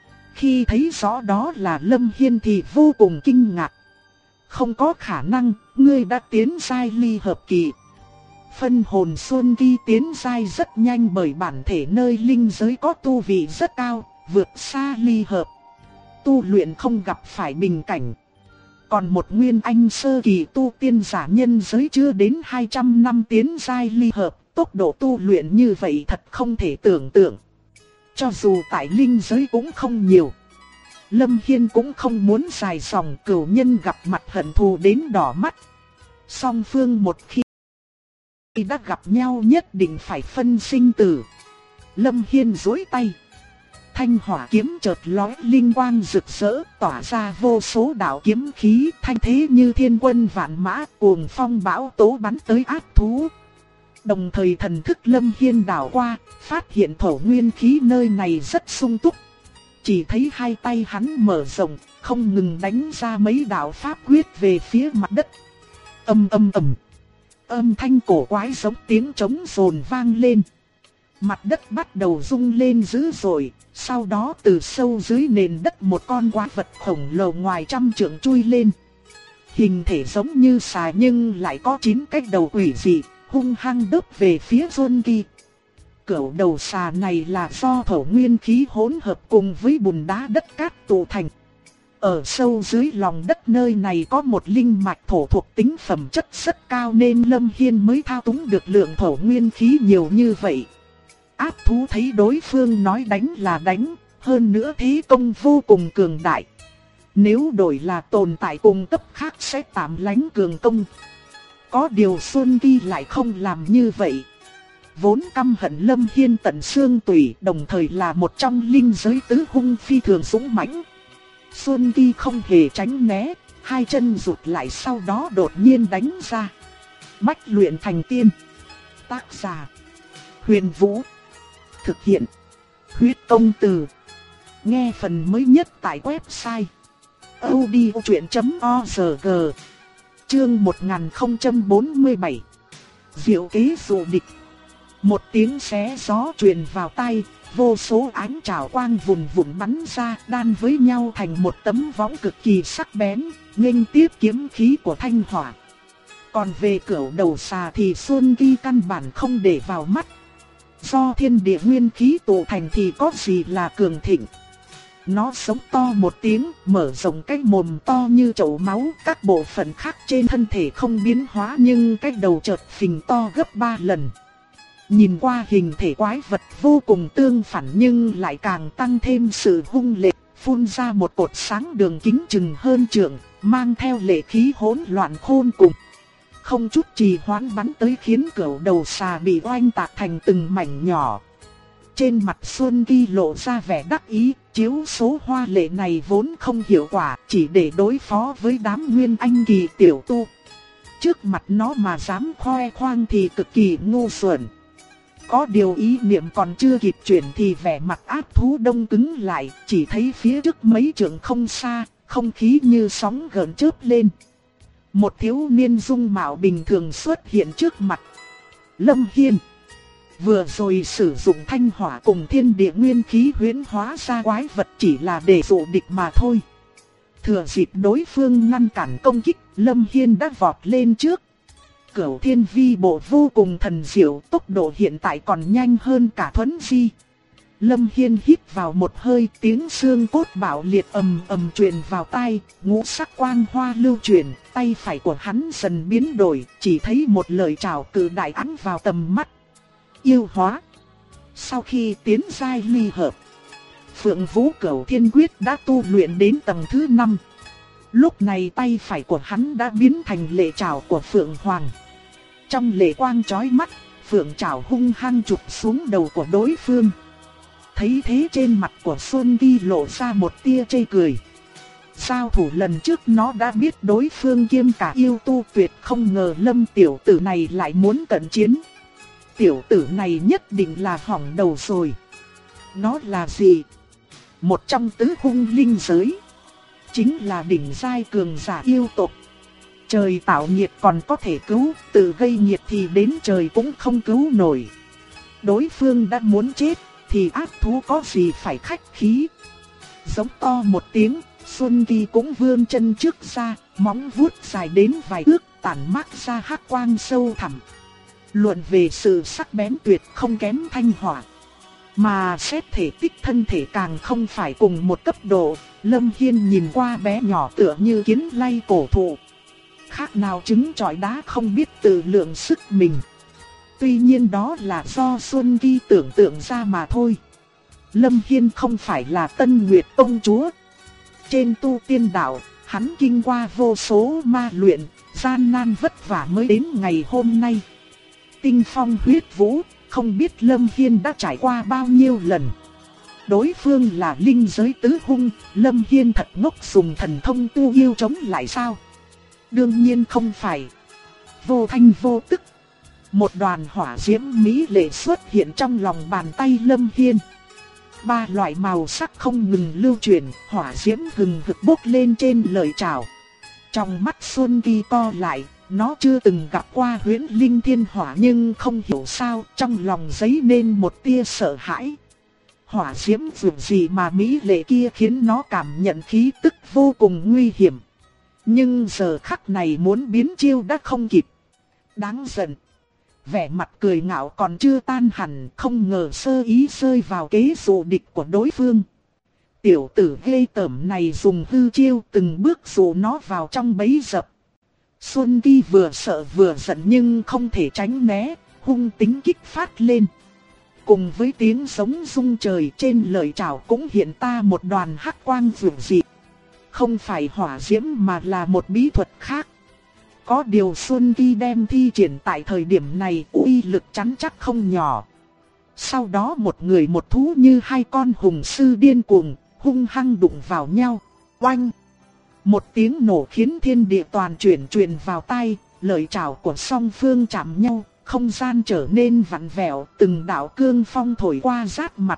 Khi thấy rõ đó là Lâm Hiên thì vô cùng kinh ngạc. Không có khả năng, ngươi đã tiến giai ly hợp kỳ. Phân hồn Xuân Kỳ tiến giai rất nhanh bởi bản thể nơi linh giới có tu vị rất cao, vượt xa ly hợp. tu luyện không gặp phải bình cảnh. Còn một nguyên anh sơ kỳ tu tiên giả nhân giới chưa đến 200 năm tiến giai ly hợp, tốc độ tu luyện như vậy thật không thể tưởng tượng. Cho dù tại linh giới cũng không nhiều. Lâm Hiên cũng không muốn dài dòng, cửu nhân gặp mặt hận thù đến đỏ mắt. Song phương một khi đã gặp nhau nhất định phải phân sinh tử. Lâm Hiên duỗi tay. Thanh hỏa kiếm chợt lóe linh quang rực rỡ, tỏa ra vô số đạo kiếm khí, thanh thế như thiên quân vạn mã, cuồng phong bão tố bắn tới ác thú. Đồng thời thần thức Lâm Hiên đảo qua, phát hiện thổ nguyên khí nơi này rất sung túc. Chỉ thấy hai tay hắn mở rộng, không ngừng đánh ra mấy đạo pháp quyết về phía mặt đất. Ầm ầm ầm. Âm thanh cổ quái giống tiếng trống rồn vang lên. Mặt đất bắt đầu rung lên dữ dội, sau đó từ sâu dưới nền đất một con quái vật khổng lồ ngoài trăm trượng chui lên. Hình thể giống như xà nhưng lại có 9 cái đầu quỷ dị, hung hăng đớp về phía Xuân Kỳ. Cửu đầu xà này là do thổ nguyên khí hỗn hợp cùng với bùn đá đất cát tụ thành. Ở sâu dưới lòng đất nơi này có một linh mạch thổ thuộc tính phẩm chất rất cao nên Lâm Hiên mới thao túng được lượng thổ nguyên khí nhiều như vậy. Ác thú thấy đối phương nói đánh là đánh, hơn nữa thế công vô cùng cường đại. Nếu đổi là tồn tại cùng cấp khác sẽ tạm lánh cường công. Có điều Xuân Kỳ lại không làm như vậy. Vốn căm hận Lâm Hiên tận xương tủy, đồng thời là một trong linh giới tứ hung phi thường dũng mãnh. Xuân Kỳ không hề tránh né, hai chân rụt lại sau đó đột nhiên đánh ra. Bách luyện thành tiên. Tác giả: Huyền Vũ. Thực hiện: Huyết Công Từ. Nghe phần mới nhất tại website audiochuyện.org. Chương 1047. Diệu kế dụ địch. Một tiếng xé gió truyền vào tai, vô số ánh trảo quang vùn vụn bắn ra, đan với nhau thành một tấm võng cực kỳ sắc bén, nghênh tiếp kiếm khí của thanh hỏa. Còn về cửu đầu xà thì Xuân Kỳ căn bản không để vào mắt. Do thiên địa nguyên khí tụ thành thì có gì là cường thịnh. Nó sống to một tiếng, mở rộng cái mồm to như chậu máu, các bộ phận khác trên thân thể không biến hóa nhưng cái đầu chợt phình to gấp 3 lần. Nhìn qua hình thể quái vật vô cùng tương phản nhưng lại càng tăng thêm sự hung lệ, phun ra một cột sáng đường kính chừng hơn trượng, mang theo lệ khí hỗn loạn khôn cùng. Không chút trì hoãn bắn tới khiến cửu đầu xà bị oanh tạc thành từng mảnh nhỏ. Trên mặt Xuân Kỳ lộ ra vẻ đắc ý, chiếu số hoa lệ này vốn không hiệu quả, chỉ để đối phó với đám nguyên anh kỳ tiểu tu. Trước mặt nó mà dám khoe khoang thì cực kỳ ngu xuẩn. Có điều ý niệm còn chưa kịp chuyển thì vẻ mặt ác thú đông cứng lại, chỉ thấy phía trước mấy trượng không xa, không khí như sóng gợn chớp lên. Một thiếu niên dung mạo bình thường xuất hiện trước mặt. Lâm Hiên vừa rồi sử dụng thanh hỏa cùng thiên địa nguyên khí huyễn hóa ra quái vật chỉ là để dụ địch mà thôi. Thừa dịp đối phương ngăn cản công kích, Lâm Hiên đã vọt lên trước. Cửu thiên vi bộ vô cùng thần diệu, tốc độ hiện tại còn nhanh hơn cả thuấn di. Lâm Hiên hít vào một hơi, tiếng xương cốt bạo liệt ầm ầm truyền vào tai, ngũ sắc quang hoa lưu chuyển, tay phải của hắn dần biến đổi, chỉ thấy một lời chào cự đại ẵm vào tầm mắt. Yêu hóa. Sau khi tiến giai ly hợp, Phượng Vũ Cửu Thiên Quyết đã tu luyện đến tầng thứ 5. Lúc này tay phải của hắn đã biến thành lệ chảo của Phượng Hoàng. Trong lệ quang chói mắt, Phượng chảo hung hăng chụp xuống đầu của đối phương. Thấy thế trên mặt của Xuân Kỳ lộ ra một tia chê cười. Giao thủ lần trước nó đã biết đối phương kiêm cả yêu tu, tuyệt không ngờ Lâm tiểu tử này lại muốn cận chiến. Tiểu tử này nhất định là hỏng đầu rồi. Nó là gì? Một trong tứ hung linh giới, chính là đỉnh giai cường giả yêu tộc. Trời tạo nhiệt còn có thể cứu, tự gây nhiệt thì đến trời cũng không cứu nổi. Đối phương đã muốn chết thì ác thú có gì phải khách khí. Giống to một tiếng, Xuân Kỳ cũng vươn chân trước ra, móng vuốt dài đến vài thước, tản mát ra hắc quang sâu thẳm. Luận về sự sắc bén tuyệt không kém thanh hỏa. Mà xét thể tích thân thể càng không phải cùng một cấp độ, Lâm Hiên nhìn qua bé nhỏ tựa như kiến lay cổ thụ. Khác nào trứng trọi đá không biết tự lượng sức mình. Tuy nhiên đó là do Xuân Kỳ tưởng tượng ra mà thôi. Lâm Hiên không phải là Tân Nguyệt công chúa. Trên tu tiên đạo, hắn kinh qua vô số ma luyện, gian nan vất vả mới đến ngày hôm nay. Tinh phong huyết vũ, không biết Lâm Hiên đã trải qua bao nhiêu lần. Đối phương là linh giới tứ hung, Lâm Hiên thật ngốc dùng thần thông tu yêu chống lại sao? Đương nhiên không phải. Vô thanh vô tức, một đoàn hỏa diễm mỹ lệ xuất hiện trong lòng bàn tay Lâm Hiên. 3 loại màu sắc không ngừng lưu chuyển, hỏa diễm hừng hực bốc lên trên lợi trảo. Trong mắt Xuân Kỳ co lại, nó chưa từng gặp qua huyễn linh thiên hỏa nhưng không hiểu sao trong lòng dấy nên một tia sợ hãi. Hỏa diễm dường gì mà mỹ lệ kia khiến nó cảm nhận khí tức vô cùng nguy hiểm. Nhưng giờ khắc này muốn biến chiêu đã không kịp. Đáng giận. Vẻ mặt cười ngạo còn chưa tan hẳn, không ngờ sơ ý rơi vào kế dụ địch của đối phương. Tiểu tử ghê tởm này dùng hư chiêu từng bước dụ nó vào trong bẫy dập. Xuân Kỳ vừa sợ vừa giận nhưng không thể tránh né, hung tính kích phát lên. Cùng với tiếng giống rung trời trên lợi trảo cũng hiện ta một đoàn hắc quang rực rỡ. Không phải hỏa diễm mà là một bí thuật khác. Có điều Xuân Kỳ đem thi triển tại thời điểm này uy lực chắn chắc không nhỏ. Sau đó một người một thú như hai con hùng sư điên cuồng, hung hăng đụng vào nhau. Oanh! Một tiếng nổ khiến thiên địa toàn truyền vào tai, lợi trảo của song phương chạm nhau, không gian trở nên vặn vẹo, từng đạo cương phong thổi qua rát mặt.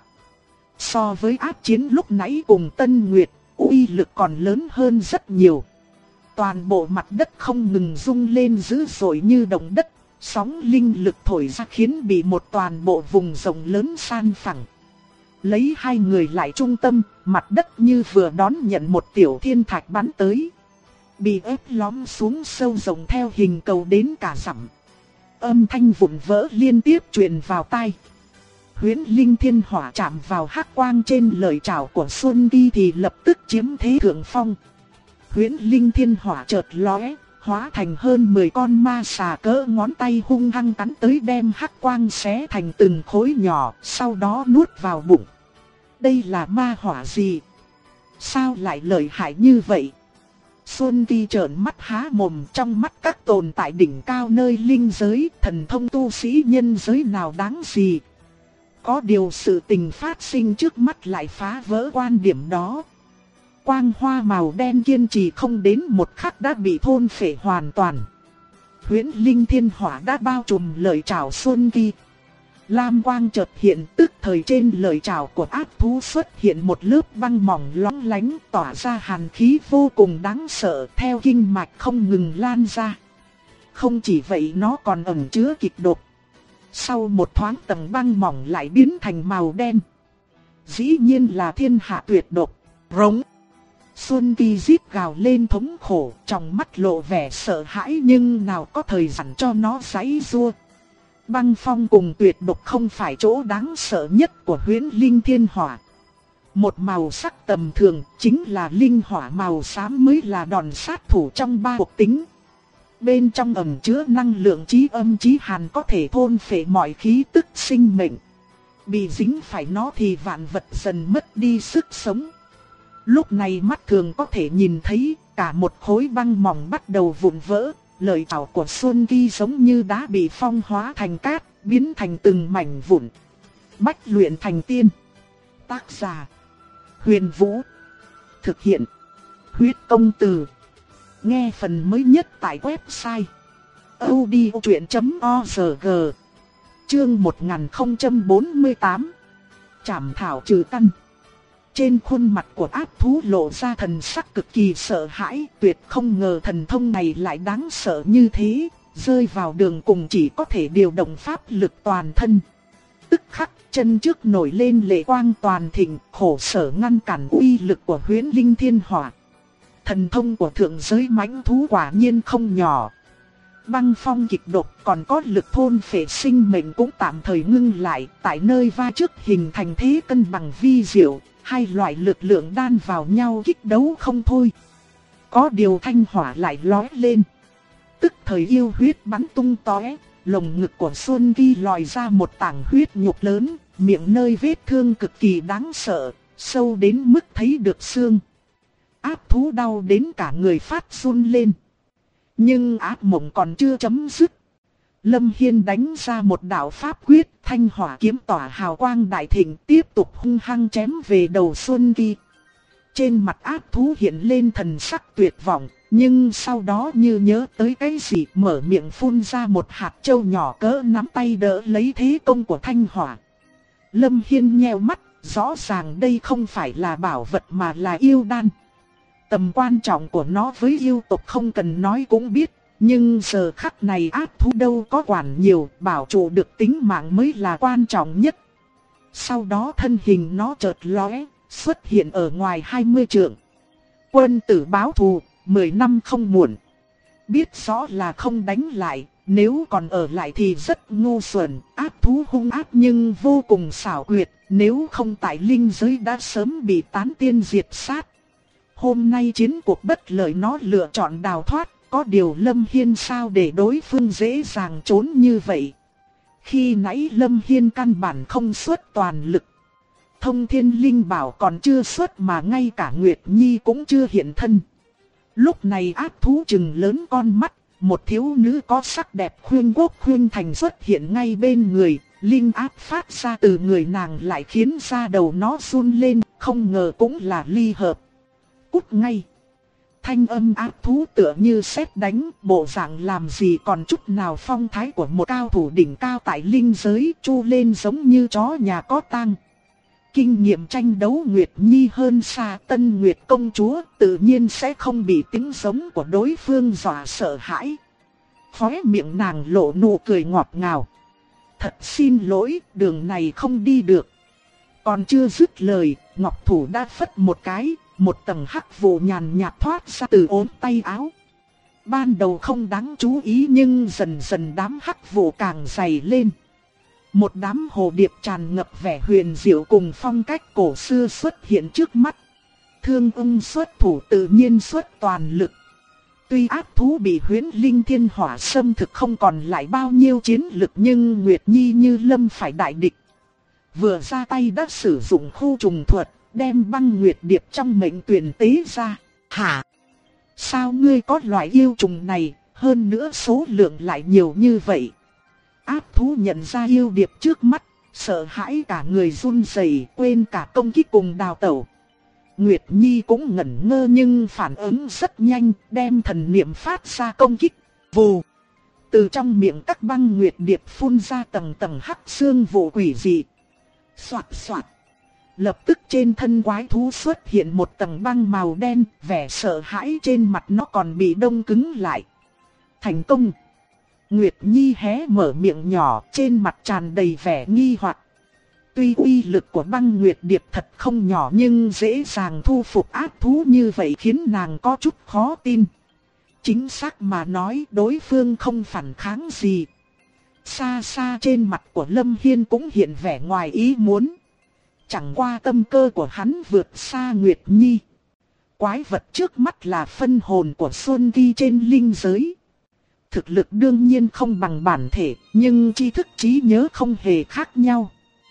So với ác chiến lúc nãy cùng Tân Nguyệt, uy lực còn lớn hơn rất nhiều. Toàn bộ mặt đất không ngừng rung lên dữ dội như động đất, sóng linh lực thổi ra khiến bị một toàn bộ vùng rộng lớn san phẳng. Lấy hai người lại trung tâm, mặt đất như vừa đón nhận một tiểu thiên thạch bắn tới. Bị ép lõm xuống sâu rộng theo hình cầu đến cả dặm. Âm thanh vụn vỡ liên tiếp truyền vào tai. Huyễn linh thiên hỏa chạm vào hắc quang trên lợi trảo của Xuân Kỳ thì lập tức chiếm thế thượng phong. Huyễn linh thiên hỏa chợt lóe, hóa thành hơn 10 con ma xà cỡ ngón tay hung hăng cắn tới đem hắc quang xé thành từng khối nhỏ, sau đó nuốt vào bụng. Đây là ma hỏa gì? Sao lại lợi hại như vậy? Xuân Kỳ trợn mắt há mồm, trong mắt các tồn tại đỉnh cao nơi linh giới, thần thông tu sĩ nhân giới nào đáng gì. Có điều sự tình phát sinh trước mắt lại phá vỡ quan điểm đó. Quang hoa màu đen kiên trì không đến một khắc đã bị thôn phệ hoàn toàn. Huyễn linh thiên hỏa đã bao trùm lợi trảo Xuân Kỳ. Lam quang chợt hiện, tức thời trên lợi trảo của ác thú xuất hiện một lớp băng mỏng lóng lánh, tỏa ra hàn khí vô cùng đáng sợ, theo kinh mạch không ngừng lan ra. Không chỉ vậy, nó còn ẩn chứa kịch độc. Sau một thoáng tầng băng mỏng lại biến thành màu đen. Dĩ nhiên là thiên hạ tuyệt độc. Rống. Xuân Kỳ rít gào lên thống khổ, trong mắt lộ vẻ sợ hãi nhưng nào có thời gian cho nó giãy giụa. Băng phong cùng tuyệt độc không phải chỗ đáng sợ nhất của huyễn linh thiên hỏa. Một màu sắc tầm thường, chính là linh hỏa màu xám mới là đòn sát thủ trong ba thuộc tính. Bên trong ẩn chứa năng lượng chí âm chí hàn có thể thôn phệ mọi khí tức sinh mệnh. Bị dính phải nó thì vạn vật dần mất đi sức sống. Lúc này mắt thường có thể nhìn thấy cả một khối băng mỏng bắt đầu vụn vỡ. Lợi trảo của Xuân Kỳ giống như đã bị phong hóa thành cát, biến thành từng mảnh vụn. Bách luyện thành tiên. Tác giả: Huyền Vũ. Thực hiện: Huyết Công Từ. Nghe phần mới nhất tại website audiochuyện.org. Chương 1048. Trảm thảo trừ căn. Trên khuôn mặt của ác thú lộ ra thần sắc cực kỳ sợ hãi, tuyệt không ngờ thần thông này lại đáng sợ như thế, rơi vào đường cùng chỉ có thể điều động pháp lực toàn thân. Tức khắc, chân trước nổi lên lệ quang toàn thịnh, khổ sở ngăn cản uy lực của huyễn linh thiên hỏa. Thần thông của thượng giới mãnh thú quả nhiên không nhỏ. băng phong kịch độc còn có lực thôn phệ sinh mệnh cũng tạm thời ngưng lại, tại nơi va trước hình thành thế cân bằng vi diệu, hai loại lực lượng đan vào nhau kích đấu không thôi. Có điều thanh hỏa lại lóe lên. Tức thời yêu huyết bắn tung tóe, lồng ngực của Xuân Kỳ lòi ra một tảng huyết nhục lớn, miệng nơi vết thương cực kỳ đáng sợ, sâu đến mức thấy được xương. Ác thú đau đến cả người phát run lên. Nhưng ác mộng còn chưa chấm dứt. Lâm Hiên đánh ra một đạo pháp quyết, thanh hỏa kiếm tỏa hào quang đại thịnh, tiếp tục hung hăng chém về đầu Xuân Kỳ. Trên mặt ác thú hiện lên thần sắc tuyệt vọng, nhưng sau đó như nhớ tới cái gì mở miệng phun ra một hạt châu nhỏ cỡ nắm tay đỡ lấy thế công của thanh hỏa. Lâm Hiên nheo mắt, rõ ràng đây không phải là bảo vật mà là yêu đan. Tầm quan trọng của nó với yêu tộc không cần nói cũng biết, nhưng giờ khắc này ác thú đâu có quản nhiều, bảo trụ được tính mạng mới là quan trọng nhất. Sau đó thân hình nó chợt lóe, xuất hiện ở ngoài 20 trượng. Quân tử báo thù, 10 năm không muộn. Biết rõ là không đánh lại, nếu còn ở lại thì rất ngu xuẩn, ác thú hung ác nhưng vô cùng xảo quyệt, nếu không tại linh giới đã sớm bị tán tiên diệt sát. Hôm nay chiến cuộc bất lợi nó lựa chọn đào thoát, có điều Lâm Hiên sao để đối phương dễ dàng trốn như vậy. Khi nãy Lâm Hiên căn bản không xuất toàn lực. Thông Thiên Linh Bảo còn chưa xuất mà ngay cả Nguyệt Nhi cũng chưa hiện thân. Lúc này ác thú trừng lớn con mắt, một thiếu nữ có sắc đẹp khuyên quốc khuyên thành xuất hiện ngay bên người. Linh áp phát ra từ người nàng lại khiến da đầu nó run lên, không ngờ cũng là ly hợp. Cút ngay. Thanh âm ác thú tựa như sét đánh, bộ dạng làm gì còn chút nào phong thái của một cao thủ đỉnh cao tại linh giới, chu lên giống như chó nhà có tang. Kinh nghiệm tranh đấu Nguyệt Nhi hơn xa Tân Nguyệt công chúa, tự nhiên sẽ không bị tiếng giống của đối phương dọa sợ hãi. Khóe miệng nàng lộ nụ cười ngọt ngào. Thật xin lỗi, đường này không đi được. Còn chưa dứt lời, ngọc thủ đã phất một cái, một tầng hắc vụ nhàn nhạt thoát ra từ ốm tay áo. Ban đầu không đáng chú ý nhưng dần dần đám hắc vụ càng dày lên. Một đám hồ điệp tràn ngập vẻ huyền diệu cùng phong cách cổ xưa xuất hiện trước mắt. Thương Ưng xuất thủ tự nhiên xuất toàn lực. Tuy ác thú bị huyễn linh thiên hỏa xâm thực không còn lại bao nhiêu chiến lực nhưng Nguyệt Nhi như lâm phải đại địch. Vừa ra tay đã sử dụng khu trùng thuật, đem băng nguyệt điệp trong mệnh tuyển tế ra. Hả? Sao ngươi có loại yêu trùng này, hơn nữa số lượng lại nhiều như vậy? Ác thú nhận ra yêu điệp trước mắt, sợ hãi cả người run rẩy, quên cả công kích cùng đào tẩu. Nguyệt Nhi cũng ngẩn ngơ nhưng phản ứng rất nhanh, đem thần niệm phát ra công kích. Vù! Từ trong miệng các băng nguyệt điệp phun ra tầng tầng hắc xương vụ quỷ dị. Xoạt xoạt! Lập tức trên thân quái thú xuất hiện một tầng băng màu đen, vẻ sợ hãi trên mặt nó còn bị đông cứng lại. Thành công! Nguyệt Nhi hé mở miệng nhỏ, trên mặt tràn đầy vẻ nghi hoặc. Tuy uy lực của băng nguyệt điệp thật không nhỏ nhưng dễ dàng thu phục ác thú như vậy khiến nàng có chút khó tin. Chính xác mà nói đối phương không phản kháng gì. Xa xa trên mặt của Lâm Hiên cũng hiện vẻ ngoài ý muốn. Chẳng qua tâm cơ của hắn vượt xa Nguyệt Nhi. Quái vật trước mắt là phân hồn của Xuân Kỳ trên linh giới. Thực lực đương nhiên không bằng bản thể, nhưng tri thức trí nhớ không hề khác nhau.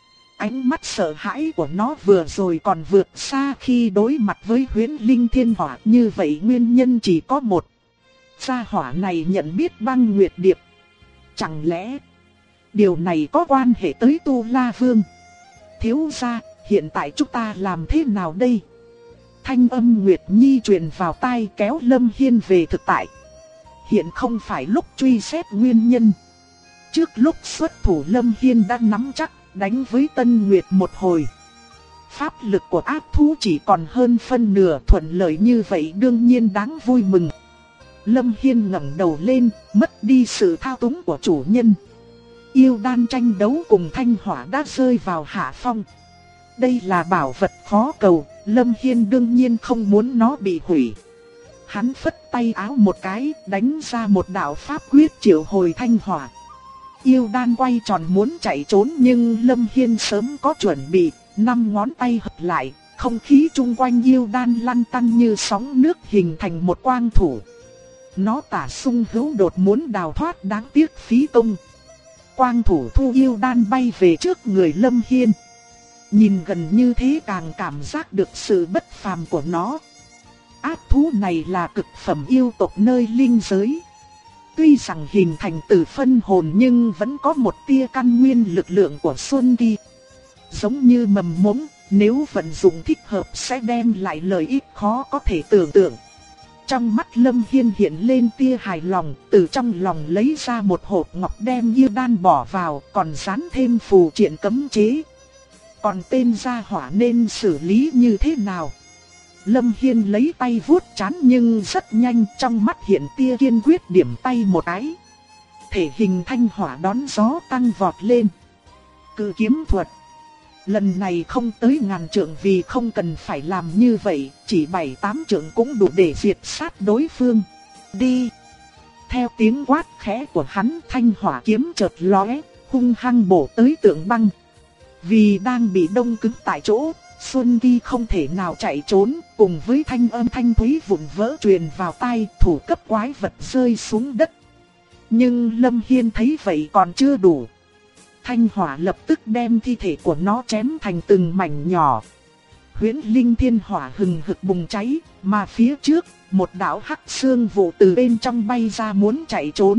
Ánh mắt sợ hãi của nó vừa rồi còn vượt xa khi đối mặt với huyễn linh thiên hỏa, như vậy nguyên nhân chỉ có một. Gia hỏa này nhận biết băng nguyệt điệp. Chẳng lẽ điều này có quan hệ tới Tu La Vương? Thiếu gia, hiện tại chúng ta làm thế nào đây? Thanh âm Nguyệt Nhi truyền vào tai kéo Lâm Hiên về thực tại. Hiện không phải lúc truy xét nguyên nhân. Trước lúc xuất thủ Lâm Hiên đã nắm chắc đánh với Tân Nguyệt một hồi. Pháp lực của ác thú chỉ còn hơn phân nửa, thuận lợi như vậy đương nhiên đáng vui mừng. Lâm Hiên ngẩng đầu lên, mất đi sự thao túng của chủ nhân. Yêu đan tranh đấu cùng thanh hỏa đã rơi vào hạ phong. Đây là bảo vật khó cầu, Lâm Hiên đương nhiên không muốn nó bị hủy. Hắn phất tay áo một cái, đánh ra một đạo pháp quyết triệu hồi thanh hỏa. Yêu đan quay tròn muốn chạy trốn nhưng Lâm Hiên sớm có chuẩn bị, 5 ngón tay hợp lại, không khí chung quanh yêu đan lăn tăn như sóng nước hình thành một quang thủ. Nó tả sung hữu đột muốn đào thoát đáng tiếc phí công. Quang thủ thu yêu đan bay về trước người Lâm Hiên. Nhìn gần như thế càng cảm giác được sự bất phàm của nó. Ác thú này là cực phẩm yêu tộc nơi linh giới. Tuy rằng hình thành từ phân hồn nhưng vẫn có một tia căn nguyên lực lượng của Xuân Kỳ. Giống như mầm mống, nếu vận dụng thích hợp sẽ đem lại lợi ích khó có thể tưởng tượng. Trong mắt Lâm Hiên hiện lên tia hài lòng, từ trong lòng lấy ra một hộp ngọc đem yêu đan bỏ vào, còn dán thêm phù triện cấm chế. Còn tên gia hỏa nên xử lý như thế nào? Lâm Hiên lấy tay vuốt trán nhưng rất nhanh, trong mắt hiện tia kiên quyết điểm tay một cái. Thể hình thanh hỏa đón gió tăng vọt lên. Cự kiếm thuật. Lần này không tới 1000 trượng vì không cần phải làm như vậy, chỉ 7-8 trượng cũng đủ để diệt sát đối phương. Đi! Theo tiếng quát khẽ của hắn, thanh hỏa kiếm chợt lóe, hung hăng bổ tới Tượng Băng. Vì đang bị đông cứng tại chỗ, Xuân Kỳ không thể nào chạy trốn, cùng với thanh âm thanh thúy vụn vỡ truyền vào tai, thủ cấp quái vật rơi xuống đất. Nhưng Lâm Hiên thấy vậy còn chưa đủ. Thanh hỏa lập tức đem thi thể của nó chém thành từng mảnh nhỏ. Huyễn linh thiên hỏa hừng hực bùng cháy, mà phía trước, một đạo hắc xương vụ từ bên trong bay ra muốn chạy trốn.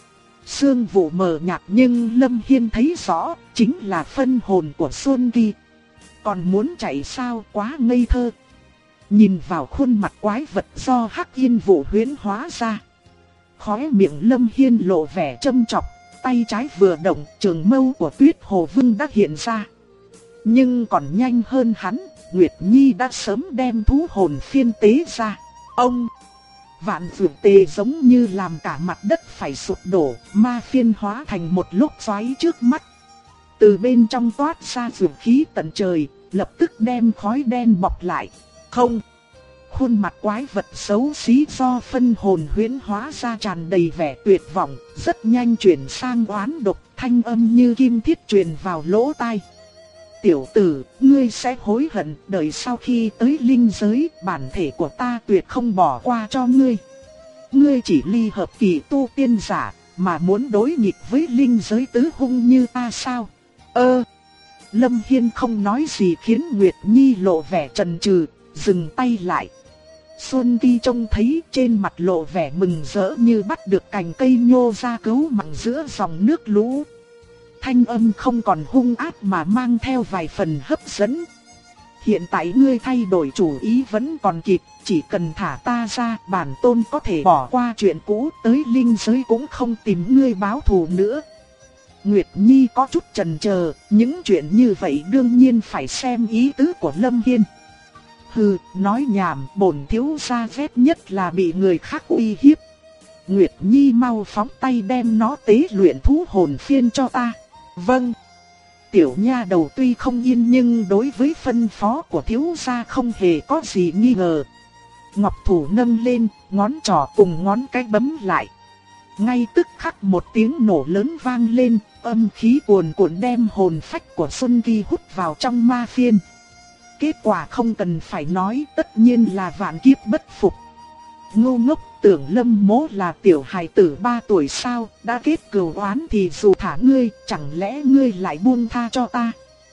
Xương vụ mờ nhạt nhưng Lâm Hiên thấy rõ, chính là phân hồn của Xuân Kỳ. Còn muốn chạy sao, quá ngây thơ. Nhìn vào khuôn mặt quái vật do hắc yên vụ huyễn hóa ra. Khóe miệng Lâm Hiên lộ vẻ châm chọc, tay trái vừa động, trường mâu của Tuyết Hồ Vương đã hiện ra. Nhưng còn nhanh hơn hắn, Nguyệt Nhi đã sớm đem thú hồn phiên tế ra. Ông! Vạn vượt tê giống như làm cả mặt đất phải sụp đổ, ma phiên hóa thành một lốc xoáy trước mắt. Từ bên trong toát ra dược khí tận trời, lập tức đem khói đen bọc lại. Không! Khuôn mặt quái vật xấu xí do phân hồn huyễn hóa ra tràn đầy vẻ tuyệt vọng, rất nhanh chuyển sang oán độc, thanh âm như kim thiết truyền vào lỗ tai. Tiểu tử, ngươi sẽ hối hận, đời sau khi tới linh giới, bản thể của ta tuyệt không bỏ qua cho ngươi. Ngươi chỉ ly hợp kỳ tu tiên giả, mà muốn đối nghịch với linh giới tứ hung như ta sao? Lâm Hiên không nói gì khiến Nguyệt Nhi lộ vẻ chần chừ, dừng tay lại. Xuân Kỳ trông thấy trên mặt lộ vẻ mừng rỡ như bắt được cành cây nhô ra cứu mạng giữa dòng nước lũ. Thanh âm không còn hung ác mà mang theo vài phần hấp dẫn. Hiện tại ngươi thay đổi chủ ý vẫn còn kịp, chỉ cần thả ta ra, bản tôn có thể bỏ qua chuyện cũ, tới linh giới cũng không tìm ngươi báo thù nữa. Nguyệt Nhi có chút chần chờ, những chuyện như vậy đương nhiên phải xem ý tứ của Lâm Hiên. Hừ, nói nhảm, bổn thiếu gia ghét nhất là bị người khác uy hiếp. Nguyệt Nhi mau phóng tay đem nó tế luyện thú hồn phiên cho ta. Vâng. Tiểu nha đầu tuy không yên nhưng đối với phân phó của thiếu gia không hề có gì nghi ngờ. Ngọc thủ nâng lên, ngón trỏ cùng ngón cái bấm lại. Ngay tức khắc một tiếng nổ lớn vang lên, âm khí cuồn cuộn đem hồn phách của Xuân Kỳ hút vào trong ma phiên. Kết quả không cần phải nói, tất nhiên là vạn kiếp bất phục. Ngu ngốc, tưởng Lâm Mỗ là tiểu hài tử 3 tuổi sao, đã kết cừu oán thì dù thả ngươi, chẳng lẽ ngươi lại buông tha cho ta?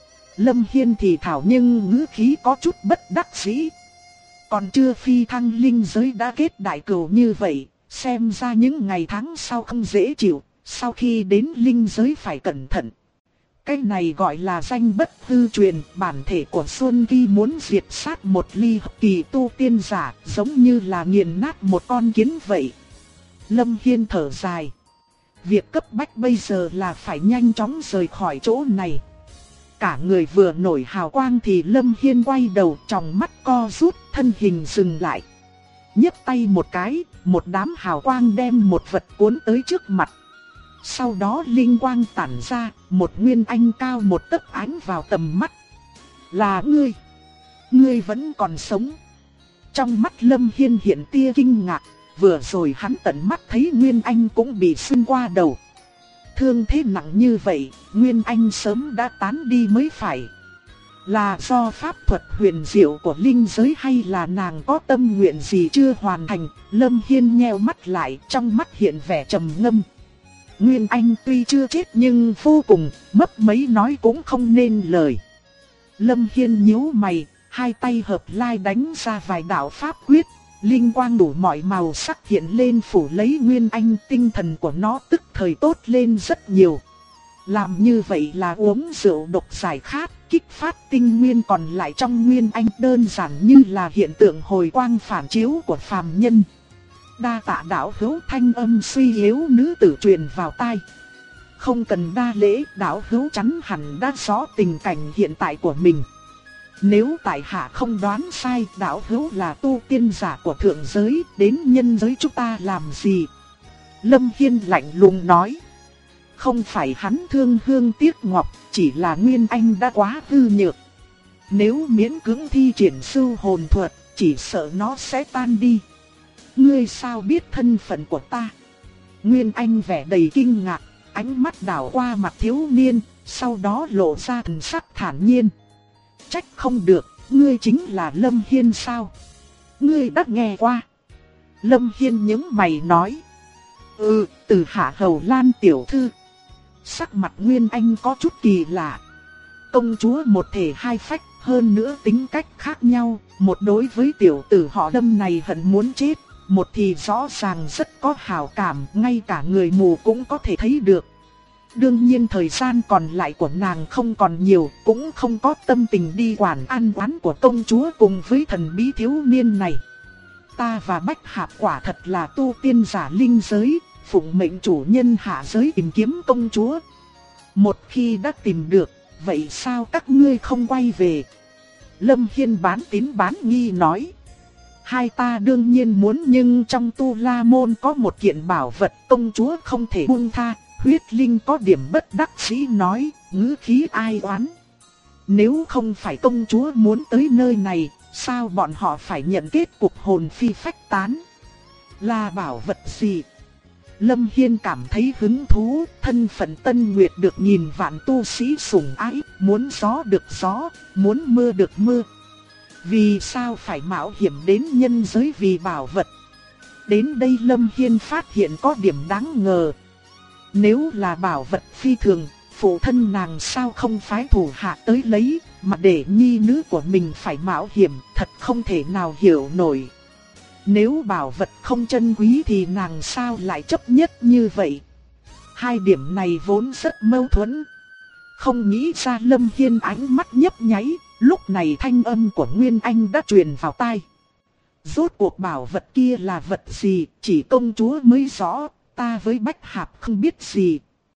Lâm Hiên thì thảo nhưng ngữ khí có chút bất đắc dĩ. Còn chưa phi thăng linh giới đã kết đại cừu như vậy, xem ra những ngày tháng sau không dễ chịu, sau khi đến linh giới phải cẩn thận. Cái này gọi là danh bất hư truyền, bản thể của Xuân Kỳ muốn diệt sát một ly hợp kỳ tu tiên giả, giống như là nghiền nát một con kiến vậy. Lâm Hiên thở dài. Việc cấp bách bây giờ là phải nhanh chóng rời khỏi chỗ này. Cả người vừa nổi hào quang thì Lâm Hiên quay đầu, tròng mắt co rút, thân hình dừng lại. Nhấc tay một cái, một đám hào quang đem một vật cuốn tới trước mặt. Sau đó linh quang tản ra, một nguyên anh cao một tấc ánh vào tầm mắt. Là ngươi. Ngươi vẫn còn sống. Trong mắt Lâm Hiên hiện tia kinh ngạc, vừa rồi hắn tận mắt thấy Nguyên Anh cũng bị xuyên qua đầu. Thương thế nặng như vậy, Nguyên Anh sớm đã tán đi mới phải. Là do pháp thuật huyền diệu của linh giới hay là nàng có tâm nguyện gì chưa hoàn thành? Lâm Hiên nheo mắt lại, trong mắt hiện vẻ trầm ngâm. Nguyên Anh tuy chưa chết nhưng vô cùng, mấp mấy nói cũng không nên lời. Lâm Hiên nhíu mày, hai tay hợp lai đánh ra vài đạo pháp quyết. Linh quang đủ mọi màu sắc hiện lên phủ lấy Nguyên Anh, tinh thần của nó tức thời tốt lên rất nhiều. Làm như vậy là uống rượu độc giải khát, kích phát tinh nguyên còn lại trong Nguyên Anh, đơn giản như là hiện tượng hồi quang phản chiếu của phàm nhân. Đa tạ đạo hữu, thanh âm suy yếu nữ tử truyền vào tai. Không cần đa lễ, đạo hữu chắn hẳn đã rõ tình cảnh hiện tại của mình. Nếu tại hạ không đoán sai, đạo hữu là tu tiên giả của thượng giới, đến nhân giới chúng ta làm gì? Lâm Hiên lạnh lùng nói. Không phải hắn thương hương tiếc ngọc, chỉ là Nguyên Anh đã quá hư nhược. Nếu miễn cưỡng thi triển sư hồn thuật, chỉ sợ nó sẽ tan đi. Ngươi sao biết thân phận của ta? Nguyên Anh vẻ đầy kinh ngạc, ánh mắt đảo qua mặt thiếu niên, sau đó lộ ra thần sắc thản nhiên. Trách không được, ngươi chính là Lâm Hiên sao? Ngươi đã nghe qua. Lâm Hiên nhướng mày nói. Từ hạ hầu Lan tiểu thư. Sắc mặt Nguyên Anh có chút kỳ lạ. Công chúa một thể hai phách, hơn nữa tính cách khác nhau. Một đối với tiểu tử họ Lâm này hận muốn chết, một thì rõ ràng rất có hảo cảm, ngay cả người mù cũng có thể thấy được. Đương nhiên thời gian còn lại của nàng không còn nhiều, cũng không có tâm tình đi quản an oán của công chúa cùng với thần bí thiếu niên này. Ta và Bách Hạp quả thật là tu tiên giả linh giới, phụng mệnh chủ nhân hạ giới tìm kiếm công chúa. Một khi đã tìm được, vậy sao các ngươi không quay về? Lâm Hiên bán tín bán nghi nói. Hai ta đương nhiên muốn, nhưng trong Tu La Môn có một kiện bảo vật công chúa không thể buông tha. Huyết Linh có điểm bất đắc dĩ nói, ngữ khí ai oán. Nếu không phải công chúa muốn tới nơi này, sao bọn họ phải nhận kết cục hồn phi phách tán? Là bảo vật gì? Lâm Hiên cảm thấy hứng thú, thân phận Tân Nguyệt được nghìn vạn tu sĩ sủng ái, muốn gió được gió, muốn mưa được mưa. Vì sao phải mạo hiểm đến nhân giới vì bảo vật? Đến đây Lâm Hiên phát hiện có điểm đáng ngờ. Nếu là bảo vật phi thường, phụ thân nàng sao không phái thủ hạ tới lấy, mà để nhi nữ của mình phải mạo hiểm, thật không thể nào hiểu nổi. Nếu bảo vật không chân quý thì nàng sao lại chấp nhất như vậy? Hai điểm này vốn rất mâu thuẫn. Không nghĩ ra Lâm Hiên ánh mắt nhấp nháy, lúc này thanh âm của Nguyên Anh đã truyền vào tai. Rốt cuộc bảo vật kia là vật gì, chỉ công chúa mới rõ, ta với Bách Hạp không biết gì.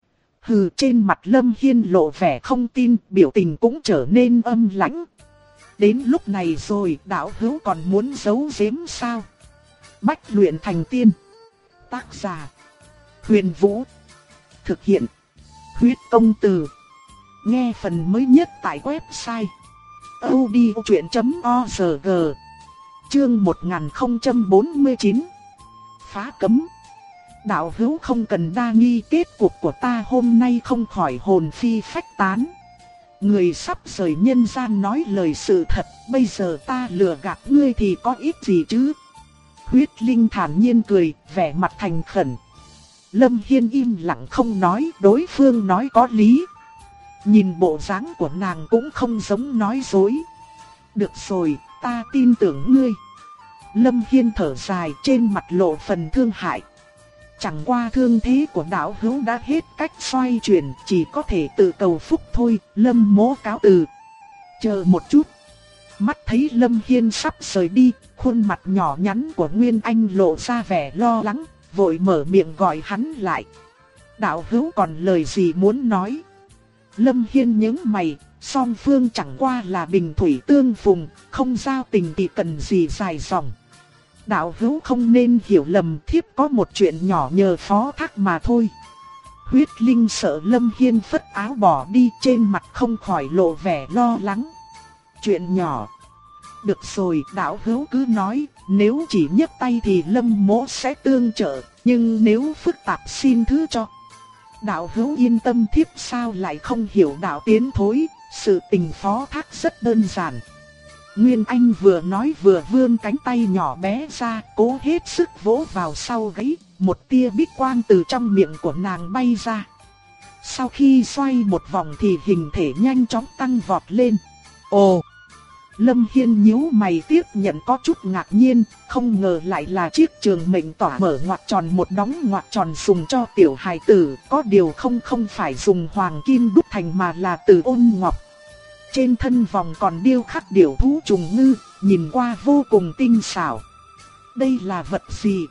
Hừ, trên mặt Lâm Hiên lộ vẻ không tin, biểu tình cũng trở nên âm lãnh. Đến lúc này rồi, đạo hữu còn muốn giấu giếm sao? Bách luyện thành tiên. Tác giả: Huyền Vũ. Thực hiện: Huyết Công Từ. Nghe phần mới nhất tại website audiochuyen.org. Chương 1049. Phá cấm. Đạo hữu không cần đa nghi, kết cục của ta hôm nay không khỏi hồn phi phách tán. Người sắp rời nhân gian nói lời sự thật, bây giờ ta lừa gạt ngươi thì có ích gì chứ? Huyết Linh thản nhiên cười, vẻ mặt thành khẩn. Lâm Hiên im lặng không nói, đối phương nói có lý. Nhìn bộ dáng của nàng cũng không giống nói dối. Được rồi, ta tin tưởng ngươi. Lâm Hiên thở dài, trên mặt lộ phần thương hại. Chẳng qua thương thế của đạo hữu đã hết cách xoay chuyển, chỉ có thể tự cầu phúc thôi. Lâm mỗ cáo từ. Chờ một chút. Mắt thấy Lâm Hiên sắp rời đi, khuôn mặt nhỏ nhắn của Nguyên Anh lộ ra vẻ lo lắng, vội mở miệng gọi hắn lại. Đạo hữu còn lời gì muốn nói? Lâm Hiên nhướng mày, song phương chẳng qua là bình thủy tương phùng, không giao tình thì cần gì dài dòng. Đạo hữu không nên hiểu lầm, thiếp có một chuyện nhỏ nhờ phó thác mà thôi. Huyết Linh sợ Lâm Hiên phất áo bỏ đi, trên mặt không khỏi lộ vẻ lo lắng. Chuyện nhỏ. Được rồi, đạo hữu cứ nói, nếu chỉ nhấc tay thì Lâm mỗ sẽ tương trợ, nhưng nếu phức tạp xin thứ cho. Đạo hữu yên tâm, thiếp sao lại không hiểu đạo tiến thối, sự tình phó thác rất đơn giản. Nguyên Anh vừa nói vừa vươn cánh tay nhỏ bé ra, cố hết sức vỗ vào sau gáy, một tia bích quang từ trong miệng của nàng bay ra. Sau khi xoay một vòng thì hình thể nhanh chóng tăng vọt lên. Ồ! Lâm Hiên nhíu mày tiếp nhận có chút ngạc nhiên, không ngờ lại là chiếc trường mệnh tỏa mở ngoặc tròn một đóng ngoặc tròn dùng cho tiểu hài tử, có điều không phải dùng hoàng kim đúc thành mà là từ ôn ngọc. Trên thân vòng còn điêu khắc điểu thú trùng ngư, nhìn qua vô cùng tinh xảo. Đây là vật gì?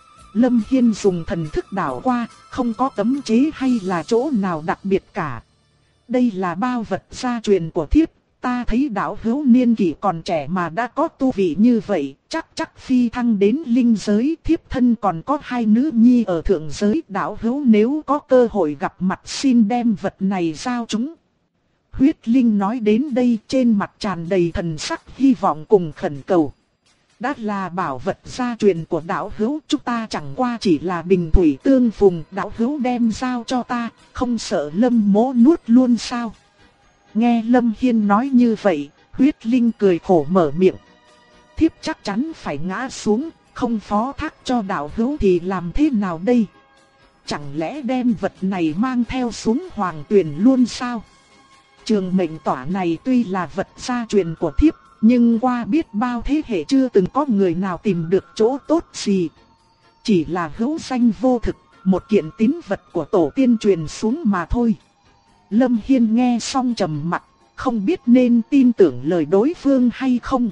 Lâm Hiên dùng thần thức đảo qua, không có cấm chế hay là chỗ nào đặc biệt cả. Đây là bao vật gia truyền của thiếp. Ta thấy đạo hữu niên kỷ còn trẻ mà đã có tu vị như vậy, chắc phi thăng đến linh giới. Thiếp thân còn có 2 nữ nhi ở thượng giới. Đạo hữu nếu có cơ hội gặp mặt xin đem vật này giao chúng. Huyết Linh nói đến đây, trên mặt tràn đầy thần sắc hy vọng cùng khẩn cầu. Đã là bảo vật gia truyền của đạo hữu, chúng ta chẳng qua chỉ là bình thủy tương phùng. Đạo hữu đem giao cho ta, không sợ Lâm mỗ nuốt luôn sao? Nghe Lâm Hiên nói như vậy, Huyết Linh cười khổ mở miệng. Thiếp chắc chắn phải ngã xuống, không phó thác cho đạo hữu thì làm thế nào đây? Chẳng lẽ đem vật này mang theo xuống hoàng tuyền luôn sao? Trường mệnh tỏa này tuy là vật gia truyền của thiếp, nhưng qua biết bao thế hệ chưa từng có người nào tìm được chỗ tốt gì. Chỉ là hữu danh vô thực, một kiện tín vật của tổ tiên truyền xuống mà thôi. Lâm Hiên nghe xong trầm mặt, không biết nên tin tưởng lời đối phương hay không.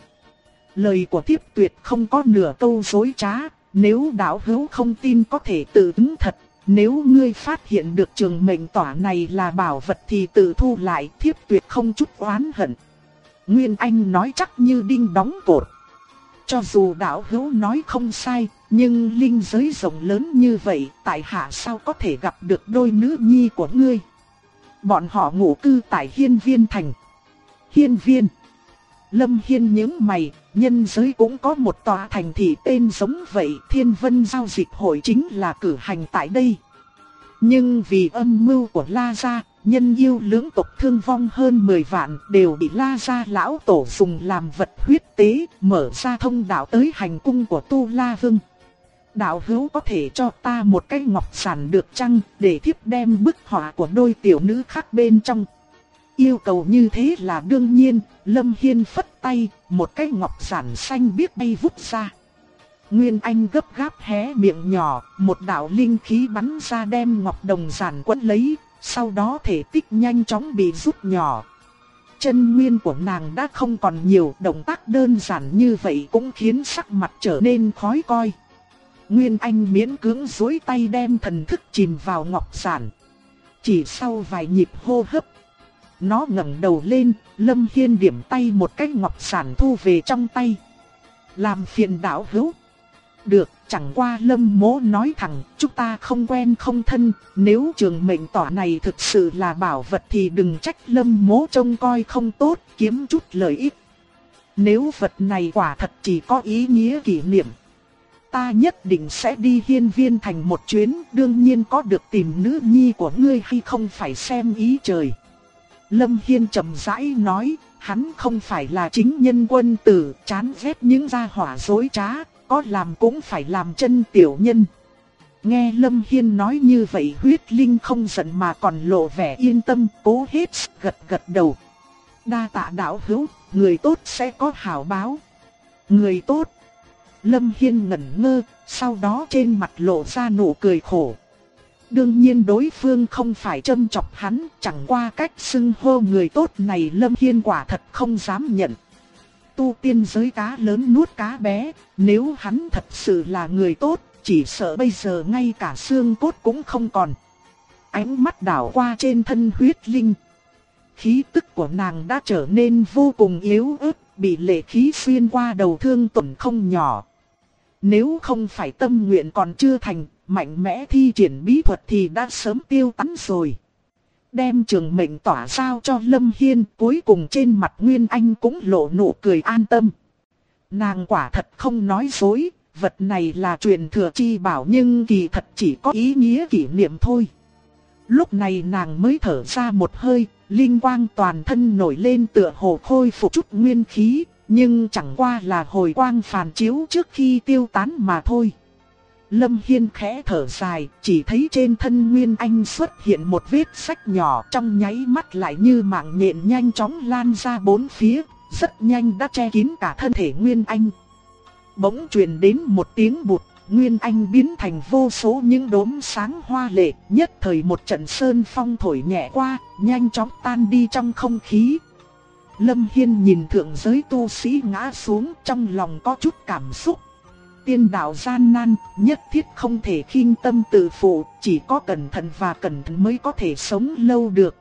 Lời của thiếp tuyệt không có nửa câu dối trá, nếu đạo hữu không tin có thể tự ứng thật. Nếu ngươi phát hiện được trường mệnh tỏa này là bảo vật thì tự thu lại, thiếp tuyệt không chút oán hận. Nguyên Anh nói chắc như đinh đóng cột. Cho dù đạo hữu nói không sai, nhưng linh giới rộng lớn như vậy, tại hạ sao có thể gặp được đôi nữ nhi của ngươi? Bọn họ ngụ cư tại Hiên Viên Thành. Hiên Viên. Lâm Hiên nhướng mày, nhân giới cũng có một tòa thành thị tên giống vậy, Thiên Vân Giao Dịch Hội chính là cử hành tại đây. Nhưng vì âm mưu của La Gia, nhân yêu lưỡng tộc thương vong hơn 10 vạn đều bị La Gia lão tổ dùng làm vật huyết tế, mở ra thông đạo tới hành cung của Tu La Vương. Đạo hữu có thể cho ta một cái ngọc sản được chăng, để thiếp đem bức họa của đôi tiểu nữ khác bên trong. Yêu cầu như thế là đương nhiên. Lâm Hiên phất tay, một cái ngọc sản xanh biếc bay vút ra. Nguyên Anh gấp gáp hé miệng nhỏ, một đạo linh khí bắn ra đem ngọc đồng giản quấn lấy, sau đó thể tích nhanh chóng bị rút nhỏ. Chân nguyên của nàng đã không còn nhiều, động tác đơn giản như vậy cũng khiến sắc mặt trở nên khó coi. Nguyên Anh miễn cưỡng duỗi tay đem thần thức chìm vào ngọc giản. Chỉ sau vài nhịp hô hấp, nó ngẩng đầu lên, Lâm Hiên điểm tay một cái ngọc giản thu về trong tay. Làm phiền đạo hữu. Được, chẳng qua Lâm mỗ nói thẳng, chúng ta không quen không thân, nếu trường mệnh tỏa này thực sự là bảo vật thì đừng trách Lâm mỗ trông coi không tốt, kiếm chút lợi ích. Nếu vật này quả thật chỉ có ý nghĩa kỷ niệm, ta nhất định sẽ đi Hiên Viên Thành một chuyến, đương nhiên có được tìm nữ nhi của ngươi hay không phải xem ý trời. Lâm Hiên trầm rãi nói, hắn không phải là chính nhân quân tử, chán ghét những gia hỏa dối trá, có làm cũng phải làm chân tiểu nhân. Nghe Lâm Hiên nói như vậy, Huyết Linh không giận mà còn lộ vẻ yên tâm, cố hết gật gật đầu. Đa tạ đạo hữu, người tốt sẽ có hảo báo. Người tốt. Lâm Hiên ngẩn ngơ, sau đó trên mặt lộ ra nụ cười khổ. Đương nhiên đối phương không phải châm chọc hắn, chẳng qua cách xưng hô người tốt này Lâm Hiên quả thật không dám nhận. Tu tiên giới cá lớn nuốt cá bé, nếu hắn thật sự là người tốt, chỉ sợ bây giờ ngay cả xương cốt cũng không còn. Ánh mắt đảo qua trên thân Huyết Linh. Khí tức của nàng đã trở nên vô cùng yếu ớt, bị lệ khí xuyên qua đầu thương tổn không nhỏ. Nếu không phải tâm nguyện còn chưa thành, mạnh mẽ thi triển bí thuật thì đã sớm tiêu tán rồi. Đem trường mệnh tỏa giao cho Lâm Hiên, cuối cùng trên mặt Nguyên Anh cũng lộ nụ cười an tâm. Nàng quả thật không nói dối, vật này là truyền thừa chi bảo nhưng kỳ thật chỉ có ý nghĩa kỷ niệm thôi. Lúc này nàng mới thở ra một hơi, linh quang toàn thân nổi lên tựa hồ khôi phục chút nguyên khí, nhưng chẳng qua là hồi quang phản chiếu trước khi tiêu tán mà thôi. Lâm Hiên khẽ thở dài, chỉ thấy trên thân Nguyên Anh xuất hiện một vết rách nhỏ, trong nháy mắt lại như mạng nhện nhanh chóng lan ra bốn phía, rất nhanh đã che kín cả thân thể Nguyên Anh. Bỗng truyền đến một tiếng bụt, Nguyên Anh biến thành vô số những đốm sáng hoa lệ, nhất thời một trận sơn phong thổi nhẹ qua, nhanh chóng tan đi trong không khí. Lâm Hiên nhìn thượng giới tu sĩ ngã xuống, trong lòng có chút cảm xúc. Tiên đạo gian nan, nhất thiết không thể khinh tâm tự phụ, chỉ có cẩn thận và cẩn thận mới có thể sống lâu được.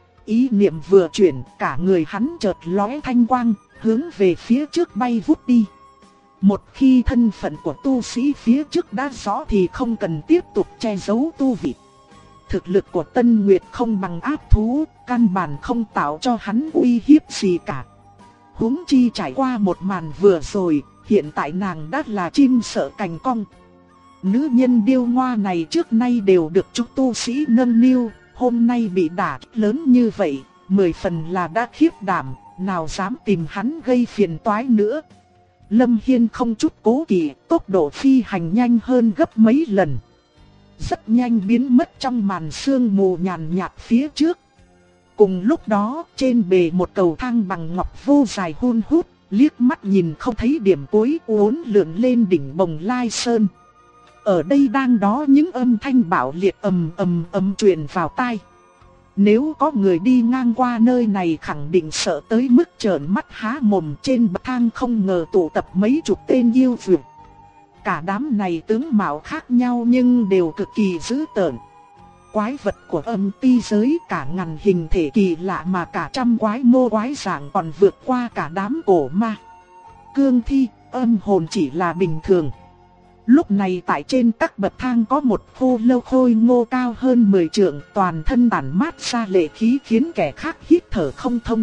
Ý niệm vừa chuyển, cả người hắn chợt lóe thanh quang, hướng về phía trước bay vút đi. Một khi thân phận của tu sĩ phía trước đã rõ thì không cần tiếp tục che giấu tu vị. Thực lực của Tân Nguyệt không bằng ác thú, căn bản không tạo cho hắn uy hiếp gì cả. Huống chi trải qua một màn vừa rồi, hiện tại nàng đã là chim sợ cành cong. Nữ nhân điêu ngoa này trước nay đều được chúng tu sĩ nâng niu, hôm nay bị đả kích lớn như vậy, 10 phần là đã khiếp đảm, nào dám tìm hắn gây phiền toái nữa. Lâm Hiên không chút cố kỵ, tốc độ phi hành nhanh hơn gấp mấy lần. Rất nhanh biến mất trong màn sương mù nhàn nhạt phía trước. Cùng lúc đó, trên bề một cầu thang bằng ngọc vô dài hun hút, liếc mắt nhìn không thấy điểm cuối uốn lượn lên đỉnh Bồng Lai Sơn. Ở đây đang đó những âm thanh bạo liệt ầm ầm ầm truyền vào tai. Nếu có người đi ngang qua nơi này khẳng định sợ tới mức trợn mắt há mồm, trên bậc thang không ngờ tụ tập mấy chục tên yêu dược. Cả đám này tướng mạo khác nhau nhưng đều cực kỳ dữ tợn. Quái vật của âm ti giới cả ngàn hình thể kỳ lạ mà cả trăm quái mô quái dạng còn vượt qua cả đám cổ ma. Cương thi, âm hồn chỉ là bình thường. Lúc này tại trên các bậc thang có một khô lâu khôi ngô cao hơn 10 trượng, toàn thân tản mát ra lệ khí khiến kẻ khác hít thở không thông.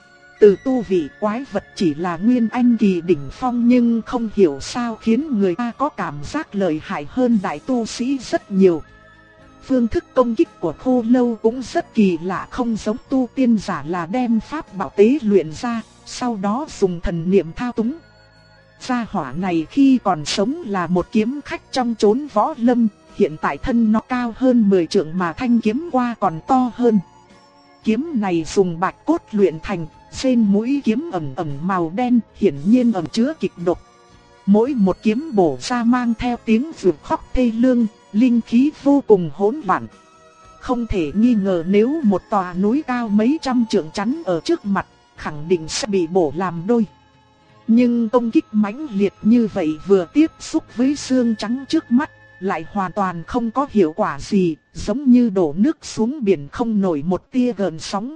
Từ tu vị quái vật chỉ là Nguyên Anh kỳ đỉnh phong nhưng không hiểu sao khiến người ta có cảm giác lợi hại hơn đại tu sĩ rất nhiều. Phương thức công kích của khô lâu cũng rất kỳ lạ, không giống tu tiên giả là đem pháp bảo tế luyện ra, sau đó dùng thần niệm thao túng. Gia hỏa này khi còn sống là một kiếm khách trong chốn võ lâm, hiện tại thân nó cao hơn 10 trượng mà thanh kiếm qua còn to hơn. Kiếm này dùng bạch cốt luyện thành, trên mũi kiếm ẩn ẩn màu đen, hiển nhiên ẩn chứa kịch độc. Mỗi một kiếm bổ ra mang theo tiếng vượt khóc thê lương, linh khí vô cùng hỗn loạn. Không thể nghi ngờ nếu một tòa núi cao mấy trăm trượng chắn ở trước mặt, khẳng định sẽ bị bổ làm đôi. Nhưng công kích mãnh liệt như vậy vừa tiếp xúc với xương trắng trước mắt, lại hoàn toàn không có hiệu quả gì, giống như đổ nước xuống biển không nổi một tia gợn sóng.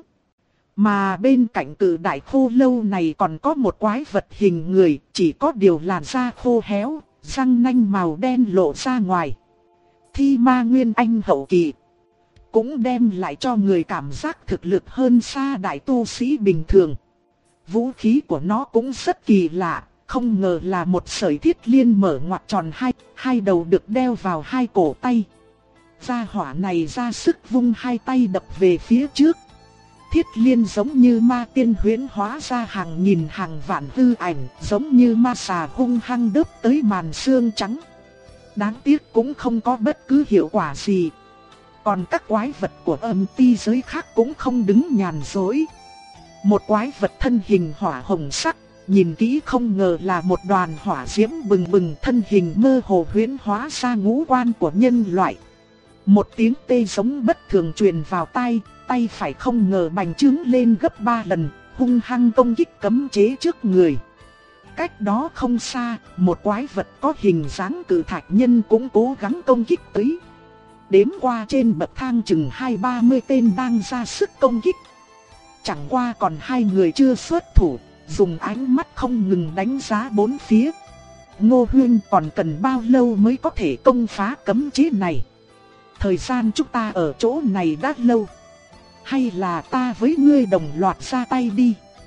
Mà bên cạnh cự đại khô lâu này còn có một quái vật hình người, chỉ có điều làn da khô héo, răng nanh màu đen lộ ra ngoài. Thi ma Nguyên Anh hậu kỳ, cũng đem lại cho người cảm giác thực lực hơn xa đại tu sĩ bình thường. Vũ khí của nó cũng rất kỳ lạ, không ngờ là một sợi thiết liên mở ngoặt tròn hai đầu được đeo vào hai cổ tay. Gia hỏa này ra sức vung hai tay đập về phía trước. Thiết liên giống như ma tiên huyễn hóa ra hàng nghìn hàng vạn hư ảnh, giống như ma xà hung hăng đớp tới màn xương trắng. Đáng tiếc cũng không có bất cứ hiệu quả gì. Còn các quái vật của âm ti giới khác cũng không đứng nhàn dối. Một quái vật thân hình hỏa hồng sắc, nhìn kỹ không ngờ là một đoàn hỏa diễm bừng bừng, thân hình mơ hồ huyễn hóa ra ngũ quan của nhân loại. Một tiếng tê giống bất thường truyền vào tai, tay phải không ngờ bành trướng lên gấp 3 lần, hung hăng công kích cấm chế trước người. Cách đó không xa, một quái vật có hình dáng cự thạch nhân cũng cố gắng công kích tới. Đếm qua trên bậc thang chừng 20-30 tên đang ra sức công kích. Chẳng qua còn 2 người chưa xuất thủ, dùng ánh mắt không ngừng đánh giá bốn phía. Ngô Huyên, còn cần bao lâu mới có thể công phá cấm chế này? Thời gian chúng ta ở chỗ này đã lâu. Hay là ta với ngươi đồng loạt ra tay đi?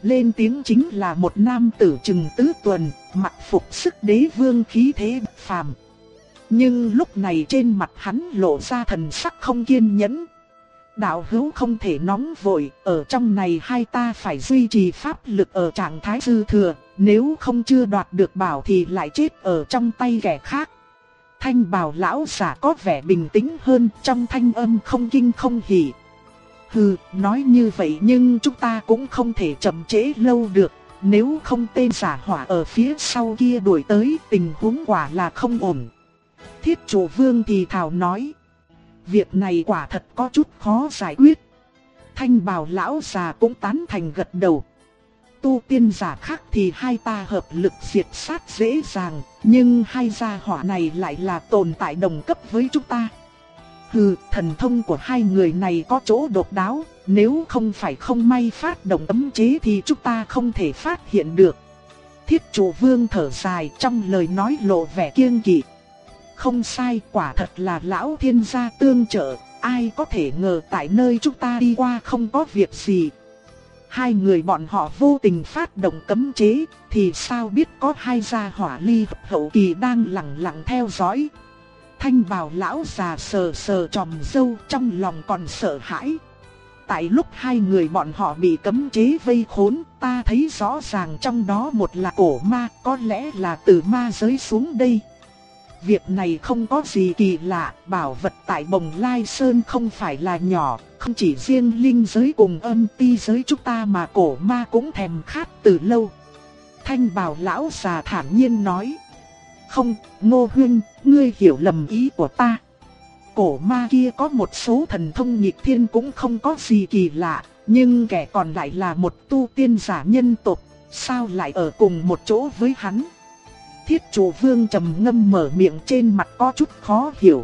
lên tiếng chính là một nam tử chừng tứ tuần, mặc phục sức đế vương khí thế bất phàm. Nhưng lúc này trên mặt hắn lộ ra thần sắc không kiên nhẫn. Đạo hữu không thể nóng vội, ở trong này hai ta phải duy trì pháp lực ở trạng thái dư thừa, nếu không chưa đoạt được bảo thì lại chết ở trong tay kẻ khác. Thanh bào lão giả có vẻ bình tĩnh hơn, trong thanh âm không kinh không hỉ. Hừ, nói như vậy nhưng chúng ta cũng không thể chậm trễ lâu được, nếu không tên giả hỏa ở phía sau kia đuổi tới, tình huống quả là không ổn. Thiết chủ vương thì thào nói. Việc này quả thật có chút khó giải quyết. Thanh bào lão già cũng tán thành gật đầu. Tu tiên giả khác thì hai ta hợp lực diệt sát dễ dàng, nhưng hai gia hỏa này lại là tồn tại đồng cấp với chúng ta. Hừ, thần thông của hai người này có chỗ độc đáo, nếu không phải không may phát động cấm chế thì chúng ta không thể phát hiện được. Thiết chủ vương thở dài, trong lời nói lộ vẻ kiêng kỵ. Không sai, quả thật là lão thiên gia tương trợ, ai có thể ngờ tại nơi chúng ta đi qua không có việc gì. Hai người bọn họ vô tình phát động cấm chế, thì sao biết có hai gia hỏa ly hậu kỳ đang lặng lặng theo dõi. Thanh bào lão già sờ sờ chòm râu, trong lòng còn sợ hãi. Tại lúc hai người bọn họ bị cấm chế vây khốn, ta thấy rõ ràng trong đó một là cổ ma, có lẽ là từ ma giới xuống đây. Việc này không có gì kỳ lạ, bảo vật tại Bồng Lai Sơn không phải là nhỏ, không chỉ riêng linh giới cùng âm ti giới chúng ta mà cổ ma cũng thèm khát từ lâu. Thanh bào lão già thản nhiên nói. Không, Ngô Huynh, ngươi hiểu lầm ý của ta. Cổ ma kia có một số thần thông nghịch thiên cũng không có gì kỳ lạ, nhưng kẻ còn lại là một tu tiên giả nhân tộc, sao lại ở cùng một chỗ với hắn? Thiết chủ vương trầm ngâm mở miệng, trên mặt có chút khó hiểu.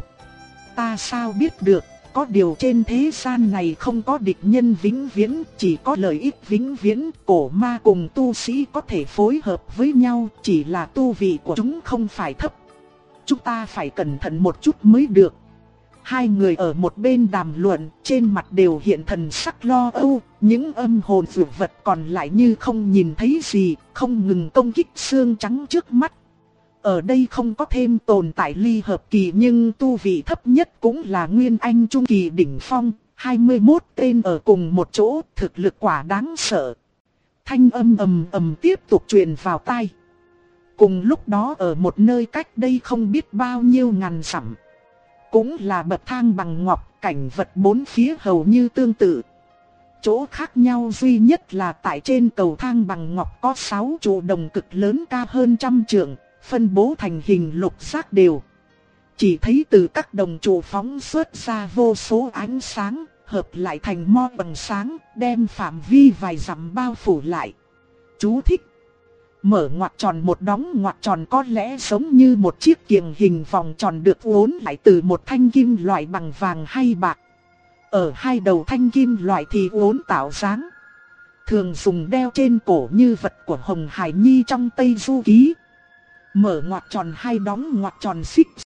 Ta sao biết được, có điều trên thế gian này không có địch nhân vĩnh viễn, chỉ có lợi ích vĩnh viễn. Cổ ma cùng tu sĩ có thể phối hợp với nhau, chỉ là tu vị của chúng không phải thấp. Chúng ta phải cẩn thận một chút mới được. Hai người ở một bên đàm luận, trên mặt đều hiện thần sắc lo âu, những âm hồn dược vật còn lại như không nhìn thấy gì, không ngừng công kích xương trắng trước mắt. Ở đây không có thêm tồn tại ly hợp kỳ, nhưng tu vị thấp nhất cũng là nguyên anh trung kỳ đỉnh phong, 21 tên ở cùng một chỗ, thực lực quả đáng sợ. Thanh âm ầm ầm tiếp tục truyền vào tai. Cùng lúc đó ở một nơi cách đây không biết bao nhiêu ngàn dặm, cũng là bậc thang bằng ngọc, cảnh vật bốn phía hầu như tương tự. Chỗ khác nhau duy nhất là tại trên cầu thang bằng ngọc có 6 trụ đồng cực lớn cao hơn 100 trượng, phân bố thành hình lục giác đều. Chỉ thấy từ các đồng trụ phóng xuất ra vô số ánh sáng, hợp lại thành mo bằng sáng, đem phạm vi vài dặm bao phủ lại. Chú thích: mở ngoặc tròn một đóng ngoặc tròn có lẽ giống như một chiếc kiềng hình vòng tròn được uốn lại từ một thanh kim loại bằng vàng hay bạc. Ở hai đầu thanh kim loại thì uốn tạo dáng, thường dùng đeo trên cổ như vật của Hồng Hải Nhi trong Tây Du Ký. Mở ngoặc tròn hai đóng ngoặc tròn xích